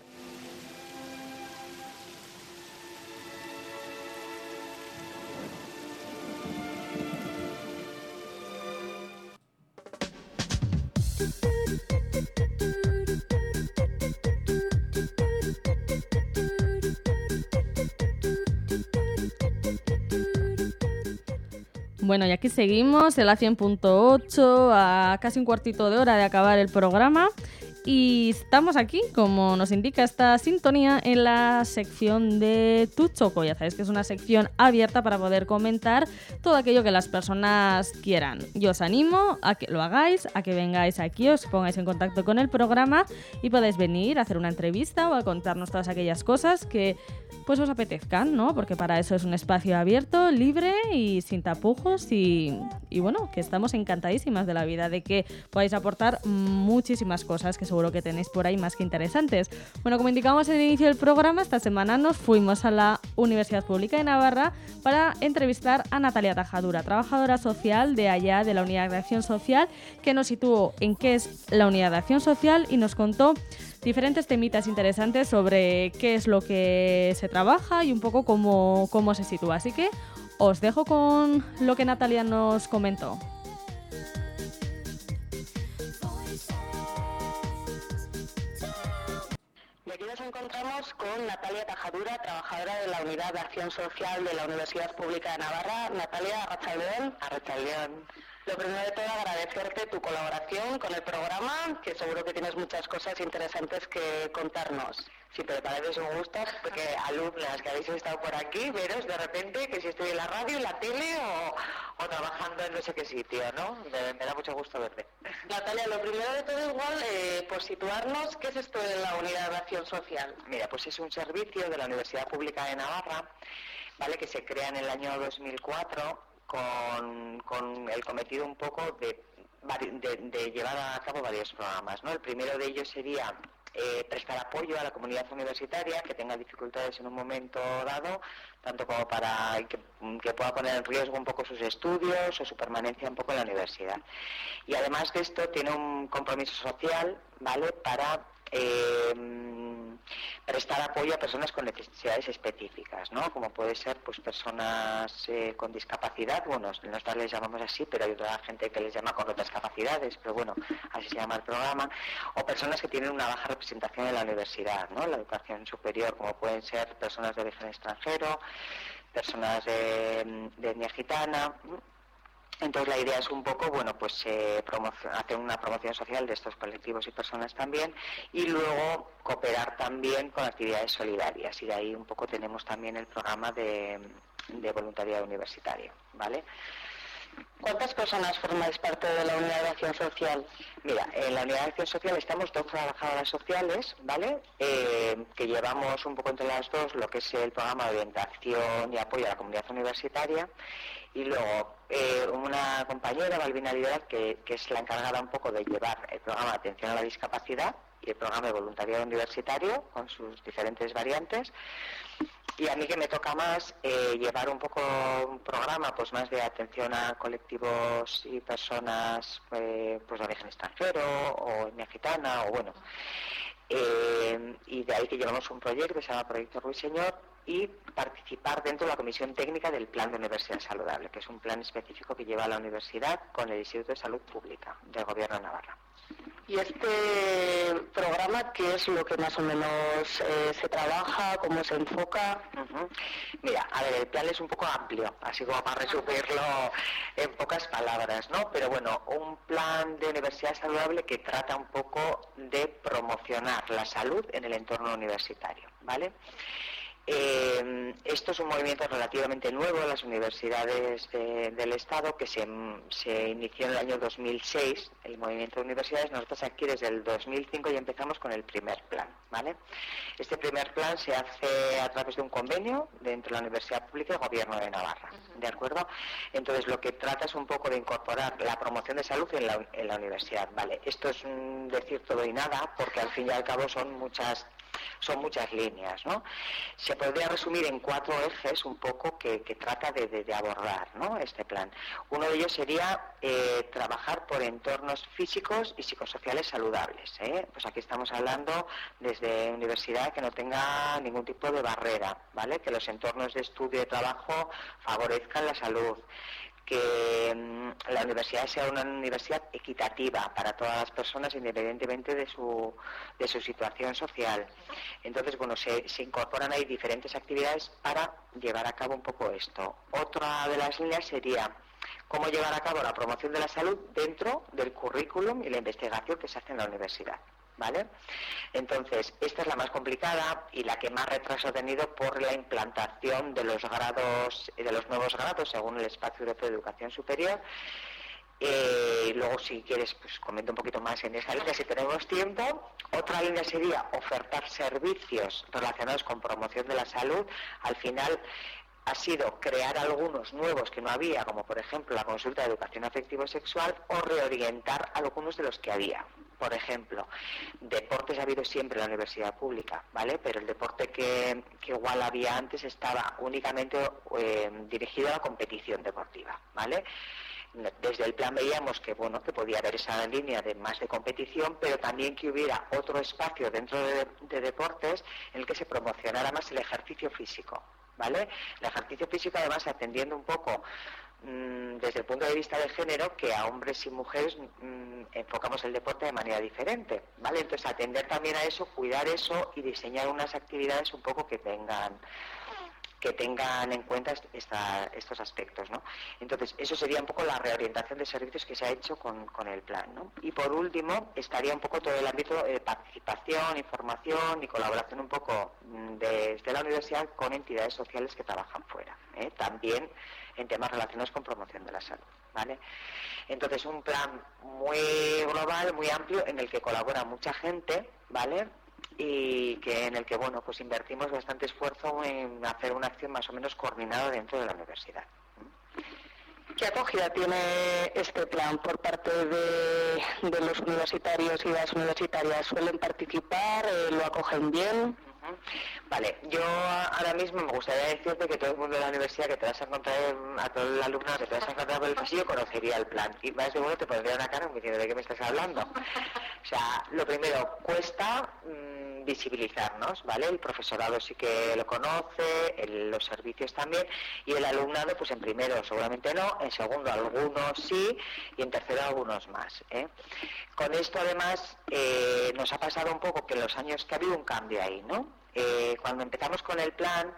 Bueno, y aquí seguimos en la 100.8, a casi un cuartito de hora de acabar el programa. Y estamos aquí, como nos indica esta sintonía, en la sección de Tu Choco. Ya sabéis que es una sección abierta para poder comentar todo aquello que las personas quieran. Yo os animo a que lo hagáis, a que vengáis aquí, os pongáis en contacto con el programa y podáis venir a hacer una entrevista o a contarnos todas aquellas cosas que pues os apetezcan, ¿no? Porque para eso es un espacio abierto, libre y sin tapujos y bueno, que estamos encantadísimas de la vida, de que podáis aportar muchísimas cosas que seguro que tenéis por ahí más que interesantes. Bueno, como indicamos en el inicio del programa, esta semana nos fuimos a la Universidad Pública de Navarra para entrevistar a Natalia Tajadura, trabajadora social de allá, de la Unidad de Acción Social, que nos situó en qué es la Unidad de Acción Social y nos contó diferentes temitas interesantes sobre qué es lo que se trabaja y un poco cómo se sitúa. Así que os dejo con lo que Natalia nos comentó. Y aquí nos encontramos con Natalia Tajadura, trabajadora de la Unidad de Acción Social de la Universidad Pública de Navarra. Natalia, arratsaldeon. Arratsaldeon. Lo primero de todo, agradecerte tu colaboración con el programa, que seguro que tienes muchas cosas interesantes que contarnos. Sí, pero para mí es un gusto, porque alumnas que habéis estado por aquí, veros de repente que si estoy en la radio, en la tele o trabajando en no sé qué sitio, ¿no? Me da mucho gusto verte. Natalia, lo primero de todo igual, por situarnos, ¿qué es esto de la Unidad de Acción Social? Mira, pues es un servicio de la Universidad Pública de Navarra, ¿vale? Que se crea en el año 2004 con el cometido un poco de llevar a cabo varios programas, ¿no? El primero de ellos sería prestar apoyo a la comunidad universitaria que tenga dificultades en un momento dado, tanto como para que pueda poner en riesgo un poco sus estudios o su permanencia un poco en la universidad. Y además de esto tiene un compromiso social, ¿vale?, para prestar apoyo a personas con necesidades específicas, ¿no? Como puede ser pues personas con discapacidad, bueno, nosotros les llamamos así, pero hay otra gente que les llama con otras capacidades, pero bueno, así se llama el programa, o personas que tienen una baja representación en la universidad, ¿no? La educación superior, como pueden ser personas de origen extranjero, personas de etnia gitana. Entonces la idea es un poco, bueno, pues hacer una promoción social de estos colectivos y personas también, y luego cooperar también con actividades solidarias, y de ahí un poco tenemos también el programa de voluntariado universitario, ¿vale? ¿Cuántas personas formáis parte de la Unidad de Acción Social? Mira, en la Unidad de Acción Social estamos 2 trabajadoras sociales, ¿vale? Que llevamos un poco entre las dos lo que es el programa de orientación y apoyo a la comunidad universitaria, y luego una compañera, Balbina Liberal, que es la encargada un poco de llevar el programa de atención a la discapacidad y el programa de voluntariado universitario con sus diferentes variantes. Y a mí que me toca más llevar un poco un programa pues más de atención a colectivos y personas pues de origen extranjero o etnia gitana o bueno. Y de ahí que llevamos un proyecto que se llama Proyecto Ruiseñor y participar dentro de la Comisión Técnica del Plan de Universidad Saludable, que es un plan específico que lleva a la universidad con el Instituto de Salud Pública del Gobierno de Navarra. ¿Y este programa qué es lo que más o menos se trabaja, cómo se enfoca? Mira, a ver, el plan es un poco amplio, así como para resumirlo en pocas palabras, ¿no? Pero bueno, un plan de universidad saludable que trata un poco de promocionar la salud en el entorno universitario, ¿vale? Esto es un movimiento relativamente nuevo en las universidades del Estado que se inició en el año 2006, el movimiento de universidades. Nosotros aquí desde el 2005 ya empezamos con el primer plan, ¿vale? Este primer plan se hace a través de un convenio entre la Universidad Pública y el Gobierno de Navarra, ¿de acuerdo? Entonces lo que trata es un poco de incorporar la promoción de salud en la universidad, ¿vale? Esto es decir todo y nada, porque al fin y al cabo son muchas líneas, ¿no? Se podría resumir en 4 ejes un poco que trata de abordar, ¿no?, este plan. Uno de ellos sería trabajar por entornos físicos y psicosociales saludables, ¿eh? Pues aquí estamos hablando desde universidad que no tenga ningún tipo de barrera, ¿vale? Que los entornos de estudio y trabajo favorezcan la salud, que la universidad sea una universidad equitativa para todas las personas independientemente de su situación social. Entonces, bueno, se incorporan ahí diferentes actividades para llevar a cabo un poco esto. Otra de las líneas sería cómo llevar a cabo la promoción de la salud dentro del currículum y la investigación que se hace en la universidad, ¿vale? Entonces, esta es la más complicada y la que más retraso ha tenido por la implantación de los grados, de los nuevos grados según el Espacio Europeo de Educación Superior, Luego, si quieres, pues comento un poquito más en esa línea si tenemos tiempo. Otra línea sería ofertar servicios relacionados con promoción de la salud. Al final ha sido crear algunos nuevos que no había, como por ejemplo la consulta de educación afectivo-sexual, o reorientar algunos de los que había. Por ejemplo, deportes ha habido siempre en la universidad pública, ¿vale? Pero el deporte que igual había antes estaba únicamente dirigido a la competición deportiva, ¿vale? Desde el plan veíamos que que podía haber esa línea de más de competición, pero también que hubiera otro espacio dentro de deportes en el que se promocionara más el ejercicio físico, ¿vale? El ejercicio físico, además, atendiendo un poco desde el punto de vista de género, que a hombres y mujeres enfocamos el deporte de manera diferente, ¿vale? Entonces, atender también a eso, cuidar eso y diseñar unas actividades un poco que tengan en cuenta estos aspectos, ¿no? Entonces, eso sería un poco la reorientación de servicios que se ha hecho con el plan, ¿no? Y por último, estaría un poco todo el ámbito de participación, información y colaboración un poco desde la universidad con entidades sociales que trabajan fuera, también en temas relacionados con promoción de la salud, ¿vale? Entonces, un plan muy global, muy amplio, en el que colabora mucha gente, ¿vale? Y en el que pues invertimos bastante esfuerzo en hacer una acción más o menos coordinada dentro de la universidad. ¿Qué acogida tiene este plan por parte de los universitarios y las universitarias? ¿Suelen participar? ¿Lo acogen bien? Vale, yo ahora mismo me gustaría decirte que todo el mundo de la universidad que te vas a encontrar, a todo el alumnado que te vas a encontrar por el pasillo, conocería el plan. Y más de uno te pondría una cara diciendo ¿de qué me estás hablando? O sea, lo primero, cuesta visibilizarnos, ¿vale? El profesorado sí que lo conoce, los servicios también, y el alumnado, pues en primero seguramente no, en segundo algunos sí, y en tercero algunos más, Con esto además nos ha pasado un poco que en los años que ha habido un cambio ahí, ¿no? Cuando empezamos con el plan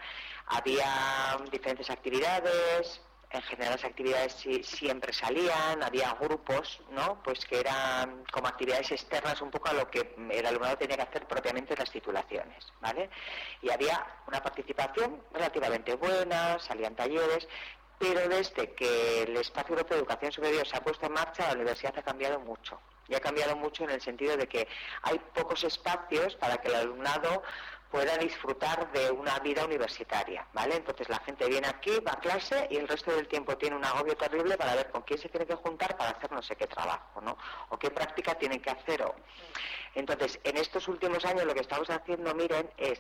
había diferentes actividades. En general las actividades siempre salían, había grupos, ¿no? Pues que eran como actividades externas un poco a lo que el alumnado tenía que hacer propiamente en las titulaciones, ¿vale? Y había una participación relativamente buena, salían talleres, pero desde que el Espacio Europeo de Educación Superior se ha puesto en marcha, la universidad ha cambiado mucho. Y ha cambiado mucho en el sentido de que hay pocos espacios para que el alumnado pueda disfrutar de una vida universitaria, ¿vale? Entonces la gente viene aquí, va a clase y el resto del tiempo tiene un agobio terrible para ver con quién se tiene que juntar para hacer no sé qué trabajo, ¿no? O qué práctica tienen que hacer. Entonces, en estos últimos años lo que estamos haciendo, miren, es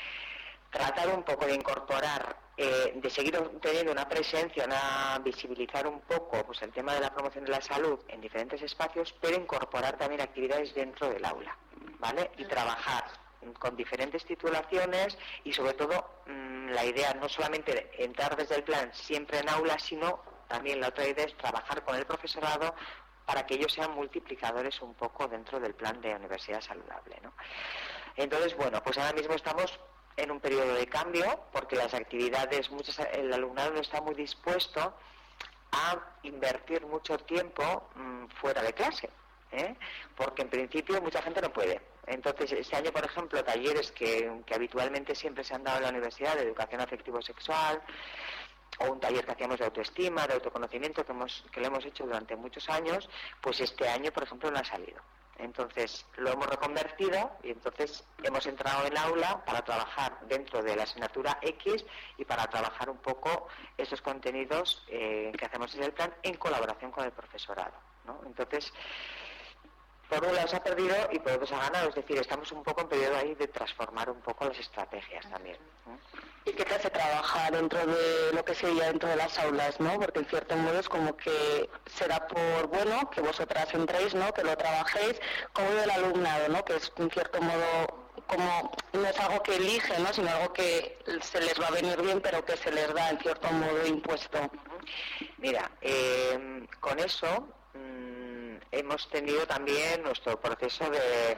tratar un poco de incorporar, de seguir teniendo una presencia, visibilizar un poco pues el tema de la promoción de la salud en diferentes espacios, pero incorporar también actividades dentro del aula, ¿vale? Y trabajar con diferentes titulaciones y sobre todo la idea no solamente entrar desde el plan siempre en aula, sino también la otra idea es trabajar con el profesorado para que ellos sean multiplicadores un poco dentro del plan de universidad saludable, ¿no? Entonces, pues ahora mismo estamos en un periodo de cambio porque las actividades, el alumnado no está muy dispuesto a invertir mucho tiempo fuera de clase, porque en principio mucha gente no puede. Entonces, este año, por ejemplo, talleres que habitualmente siempre se han dado en la universidad de educación afectivo-sexual, o un taller que hacíamos de autoestima, de autoconocimiento, que lo hemos hecho durante muchos años, pues este año, por ejemplo, no ha salido. Entonces, lo hemos reconvertido y entonces hemos entrado en aula para trabajar dentro de la asignatura X y para trabajar un poco esos contenidos que hacemos en el plan en colaboración con el profesorado, ¿no? Entonces, por un lado se ha perdido y por otro se ha ganado, es decir, estamos un poco en periodo ahí de transformar un poco las estrategias también. ¿Y qué te hace trabajar dentro de lo que sería dentro de las aulas, no? Porque en cierto modo es como que será por que vosotras entréis, ¿no? Que lo trabajéis, como del alumnado, ¿no? Que es en cierto modo como no es algo que eligen, ¿no? Sino algo que se les va a venir bien, pero que se les da en cierto modo impuesto. Mira, con eso hemos tenido también nuestro proceso de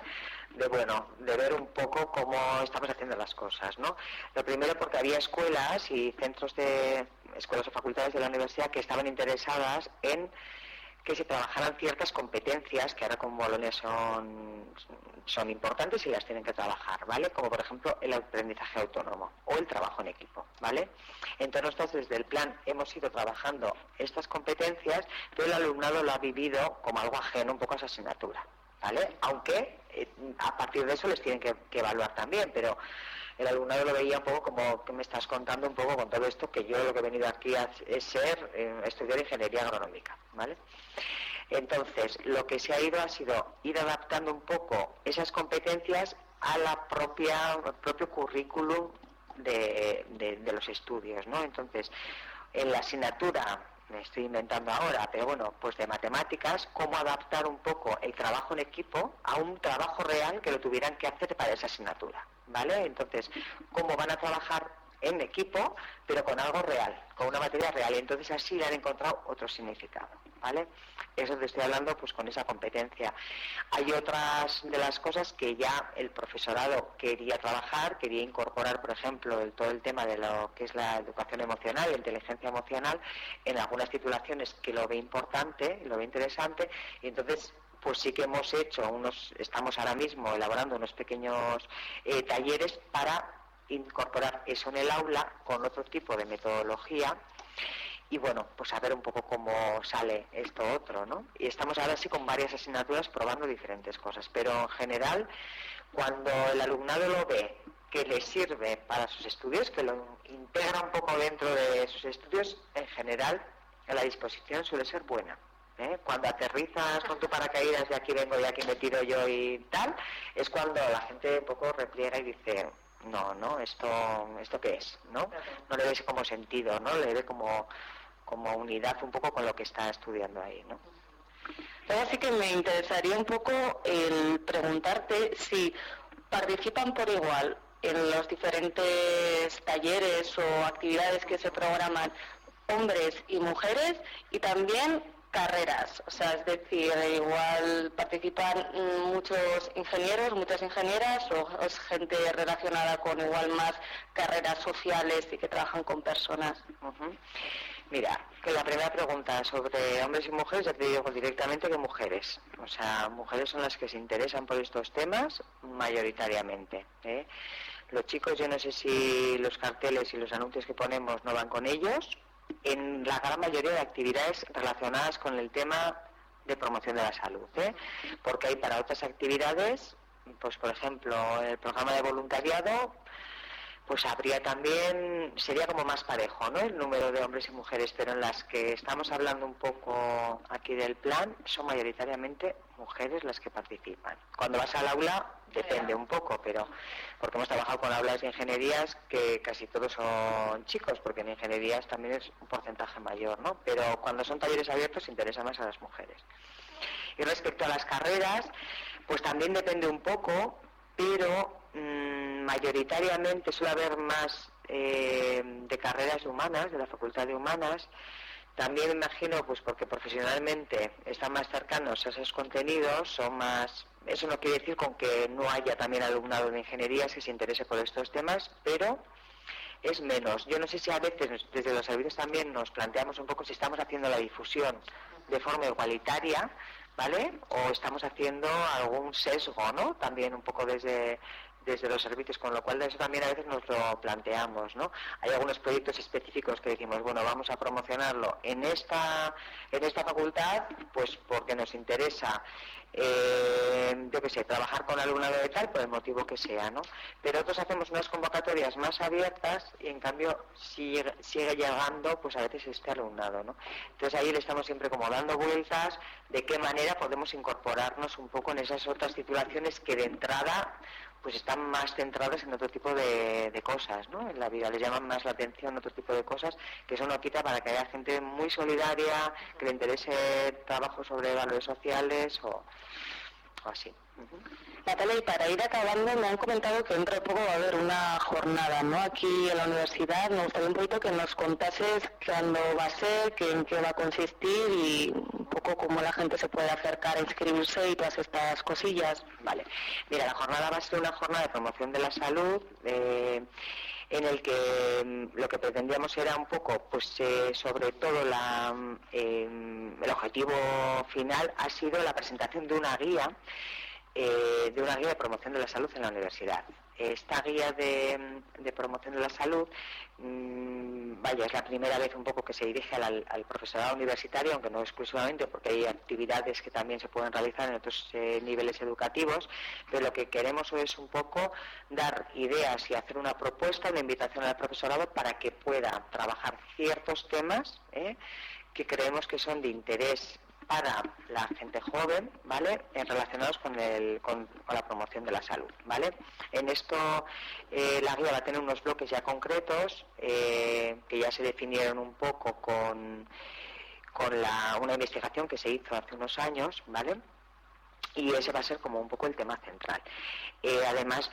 ver un poco cómo estamos haciendo las cosas, ¿no? Lo primero porque había escuelas y escuelas o facultades de la universidad que estaban interesadas en que se trabajaran ciertas competencias que ahora con Bolonia son importantes y las tienen que trabajar, ¿vale? Como por ejemplo el aprendizaje autónomo o el trabajo en equipo, ¿vale? Entonces nosotros desde el plan hemos ido trabajando estas competencias, pero el alumnado lo ha vivido como algo ajeno un poco a esa asignatura, ¿vale? Aunque a partir de eso les tienen que evaluar también, pero el alumnado lo veía un poco como que me estás contando un poco con todo esto, que yo lo que he venido aquí es estudiar ingeniería agronómica, ¿vale? Entonces, lo que se ha sido ir adaptando un poco esas competencias a al propio currículum de los estudios, ¿no? Entonces, en la asignatura, me estoy inventando ahora, pero bueno, pues de matemáticas, cómo adaptar un poco el trabajo en equipo a un trabajo real que lo tuvieran que hacer para esa asignatura, ¿vale? Entonces, cómo van a trabajar en equipo, pero con algo real, con una materia real, y entonces así le han encontrado otro significado, ¿vale? Eso te estoy hablando pues con esa competencia. Hay otras de las cosas que ya el profesorado quería trabajar, quería incorporar, por ejemplo, todo el tema de lo que es la educación emocional, la inteligencia emocional, en algunas titulaciones que lo ve importante, lo ve interesante, y entonces pues sí que estamos ahora mismo elaborando unos pequeños talleres para incorporar eso en el aula con otro tipo de metodología y bueno, pues a ver un poco cómo sale esto otro, ¿no? Y estamos ahora sí con varias asignaturas probando diferentes cosas, pero en general cuando el alumnado lo ve que le sirve para sus estudios, que lo integra un poco dentro de sus estudios, en general la disposición suele ser buena. Cuando aterrizas con tu paracaídas de aquí vengo y aquí me tiro yo y tal, es cuando la gente un poco repliega y dice no, esto qué es, ¿no? No le ves como sentido, ¿no? Le ve como unidad un poco con lo que está estudiando ahí, ¿no? Ahora sí que me interesaría un poco el preguntarte si participan por igual en los diferentes talleres o actividades que se programan hombres y mujeres y también carreras, o sea, es decir, igual participan muchos ingenieros, muchas ingenieras o es gente relacionada con igual más carreras sociales y que trabajan con personas. Uh-huh. Mira, que la primera pregunta sobre hombres y mujeres, ya te digo directamente que mujeres, o sea, mujeres son las que se interesan por estos temas mayoritariamente, ¿eh? Los chicos, yo no sé si los carteles y los anuncios que ponemos no van con ellos, en la gran mayoría de actividades relacionadas con el tema de promoción de la salud, ¿eh? Porque hay para otras actividades, pues por ejemplo, el programa de voluntariado, pues sería como más parejo, ¿no? El número de hombres y mujeres, pero en las que estamos hablando un poco aquí del plan, son mayoritariamente mujeres las que participan. Cuando vas al aula, depende un poco, pero porque hemos trabajado con aulas de ingenierías que casi todos son chicos, porque en ingenierías también es un porcentaje mayor, ¿no? Pero cuando son talleres abiertos, interesa más a las mujeres. Y respecto a las carreras, pues también depende un poco, pero mayoritariamente suele haber más de carreras humanas, de la Facultad de Humanas. También imagino, pues porque profesionalmente están más cercanos a esos contenidos, son más. Eso no quiere decir con que no haya también alumnado de ingenierías que se interese por estos temas, pero es menos. Yo no sé si a veces desde los servicios también nos planteamos un poco si estamos haciendo la difusión de forma igualitaria, ¿vale? O estamos haciendo algún sesgo, ¿no? También un poco desde los servicios, con lo cual eso también a veces nos lo planteamos, ¿no? Hay algunos proyectos específicos que decimos, bueno, vamos a promocionarlo en esta facultad, pues porque nos interesa, yo qué sé, trabajar con alumnado de tal, por el motivo que sea, ¿no? Pero otros hacemos unas convocatorias más abiertas y en cambio sigue llegando, pues a veces este alumnado, ¿no? Entonces ahí le estamos siempre como dando vueltas de qué manera podemos incorporarnos un poco en esas otras titulaciones que de entrada pues están más centradas en otro tipo de cosas, ¿no? En la vida les llaman más la atención otro tipo de cosas, que eso no quita para que haya gente muy solidaria, que le interese trabajo sobre valores sociales o así. Uh-huh. Natalia, y para ir acabando, me han comentado que dentro de poco va a haber una jornada, ¿no? Aquí en la universidad, me gustaría un poquito que nos contases cuándo va a ser, en qué va a consistir y un poco cómo la gente se puede acercar a inscribirse y todas estas cosillas. Vale. Mira, la jornada va a ser una jornada de promoción de la salud, en el que lo que pretendíamos era un poco, pues sobre todo el objetivo final ha sido la presentación de una guía de promoción de la salud en la universidad. Esta guía de promoción de la salud, es la primera vez un poco que se dirige al profesorado universitario, aunque no exclusivamente, porque hay actividades que también se pueden realizar en otros niveles educativos, pero lo que queremos es un poco dar ideas y hacer una propuesta, una invitación al profesorado para que pueda trabajar ciertos temas que creemos que son de interés para la gente joven, ¿vale? Relacionados con la promoción de la salud, ¿vale? En esto la guía va a tener unos bloques ya concretos que ya se definieron un poco con una investigación que se hizo hace unos años, ¿vale? Y ese va a ser como un poco el tema central. Además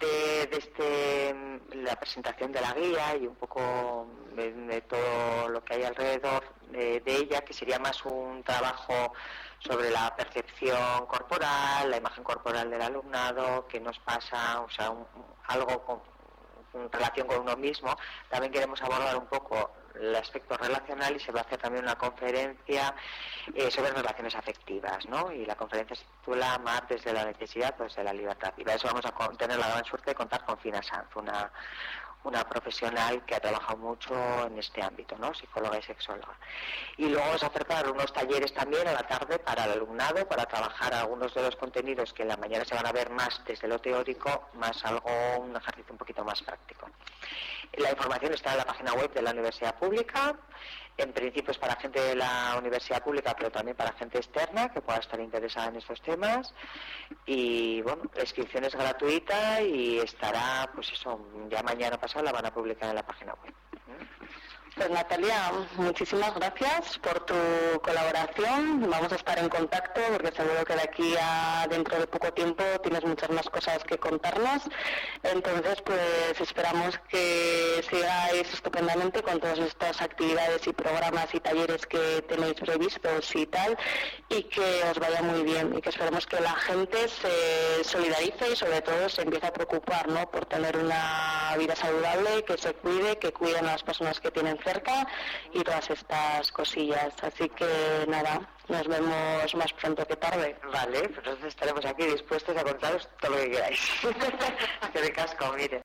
de la presentación de la guía y un poco de todo lo que hay alrededor de ella, que sería más un trabajo sobre la percepción corporal, la imagen corporal del alumnado, qué nos pasa, o sea, algo en relación con uno mismo. También queremos abordar un poco el aspecto relacional y se va a hacer también una conferencia sobre relaciones afectivas, ¿no? Y la conferencia se titula Amar desde la necesidad o desde la libertad. Y para eso vamos a tener la gran suerte de contar con Fina Sanz, una profesional que ha trabajado mucho en este ámbito, ¿no? Psicóloga y sexóloga. Y luego vamos a hacer unos talleres también a la tarde para el alumnado, para trabajar algunos de los contenidos que en la mañana se van a ver más desde lo teórico, más un ejercicio un poquito más práctico. La información está en la página web de la Universidad Pública. En principio es para gente de la Universidad Pública, pero también para gente externa que pueda estar interesada en estos temas. Y bueno, la inscripción es gratuita y estará, pues eso, ya mañana pasado la van a publicar en la página web. Pues Natalia, muchísimas gracias por tu colaboración. Vamos a estar en contacto porque seguro que de aquí a dentro de poco tiempo tienes muchas más cosas que contarnos. Entonces, pues esperamos que sigáis estupendamente con todas estas actividades y programas y talleres que tenéis previstos y tal, y que os vaya muy bien y que esperemos que la gente se solidarice y sobre todo se empiece a preocupar, ¿no?, por tener una vida saludable, que se cuide, que cuiden a las personas que tienen cerca y todas estas cosillas. Así que nada, nos vemos más pronto que tarde. Vale, pues entonces estaremos aquí dispuestos a contaros todo lo que queráis. Que de casco, mire.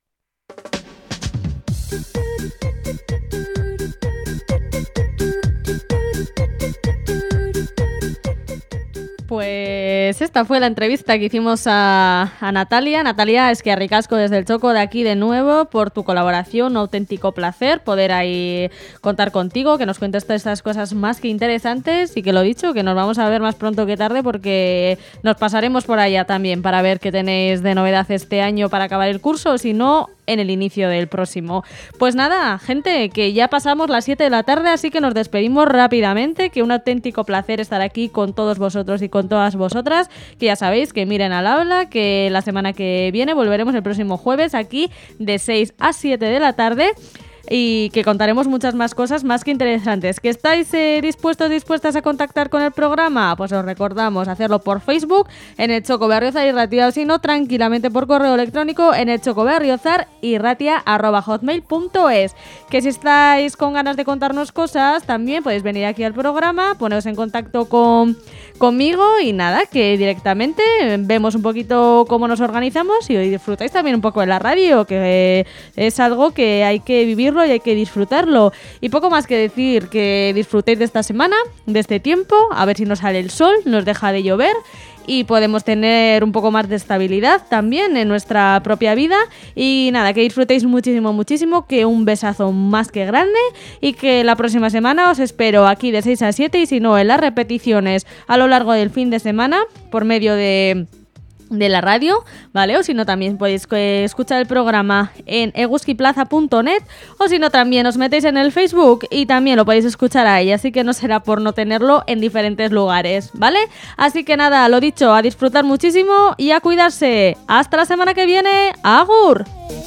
Pues esta fue la entrevista que hicimos a Natalia. Natalia, es que a ricasco desde el Choco de aquí de nuevo por tu colaboración, un auténtico placer poder ahí contar contigo, que nos cuentes todas estas cosas más que interesantes y que lo dicho, que nos vamos a ver más pronto que tarde porque nos pasaremos por allá también para ver qué tenéis de novedad este año para acabar el curso, o si no, en el inicio del próximo. Pues nada, gente, que ya pasamos las 7 de la tarde, así que nos despedimos rápidamente, que un auténtico placer estar aquí con todos vosotros y con todas vosotras, que ya sabéis que miren al habla, que la semana que viene volveremos el próximo jueves aquí de 6 a 7 de la tarde. Y que contaremos muchas más cosas más que interesantes. ¿Que estáis dispuestas a contactar con el programa? Pues os recordamos hacerlo por Facebook en el Choco Berriozar Irratia, o si no, tranquilamente por correo electrónico en el chocoberriozarirratia@hotmail.es. Que si estáis con ganas de contarnos cosas, también podéis venir aquí al programa, poneros en contacto conmigo y nada, que directamente vemos un poquito cómo nos organizamos y hoy disfrutáis también un poco de la radio, que es algo que hay que vivirlo y hay que disfrutarlo. Y poco más que decir, que disfrutéis de esta semana, de este tiempo, a ver si nos sale el sol, nos deja de llover y podemos tener un poco más de estabilidad también en nuestra propia vida. Y nada, que disfrutéis muchísimo, muchísimo, que un besazo más que grande y que la próxima semana os espero aquí de 6 a 7 y si no en las repeticiones a lo largo del fin de semana por medio de la radio, ¿vale? O si no, también podéis escuchar el programa en eguskiplaza.net, o si no, también os metéis en el Facebook y también lo podéis escuchar ahí, así que no será por no tenerlo en diferentes lugares, ¿vale? Así que nada, lo dicho, a disfrutar muchísimo y a cuidarse. Hasta la semana que viene. ¡Agur!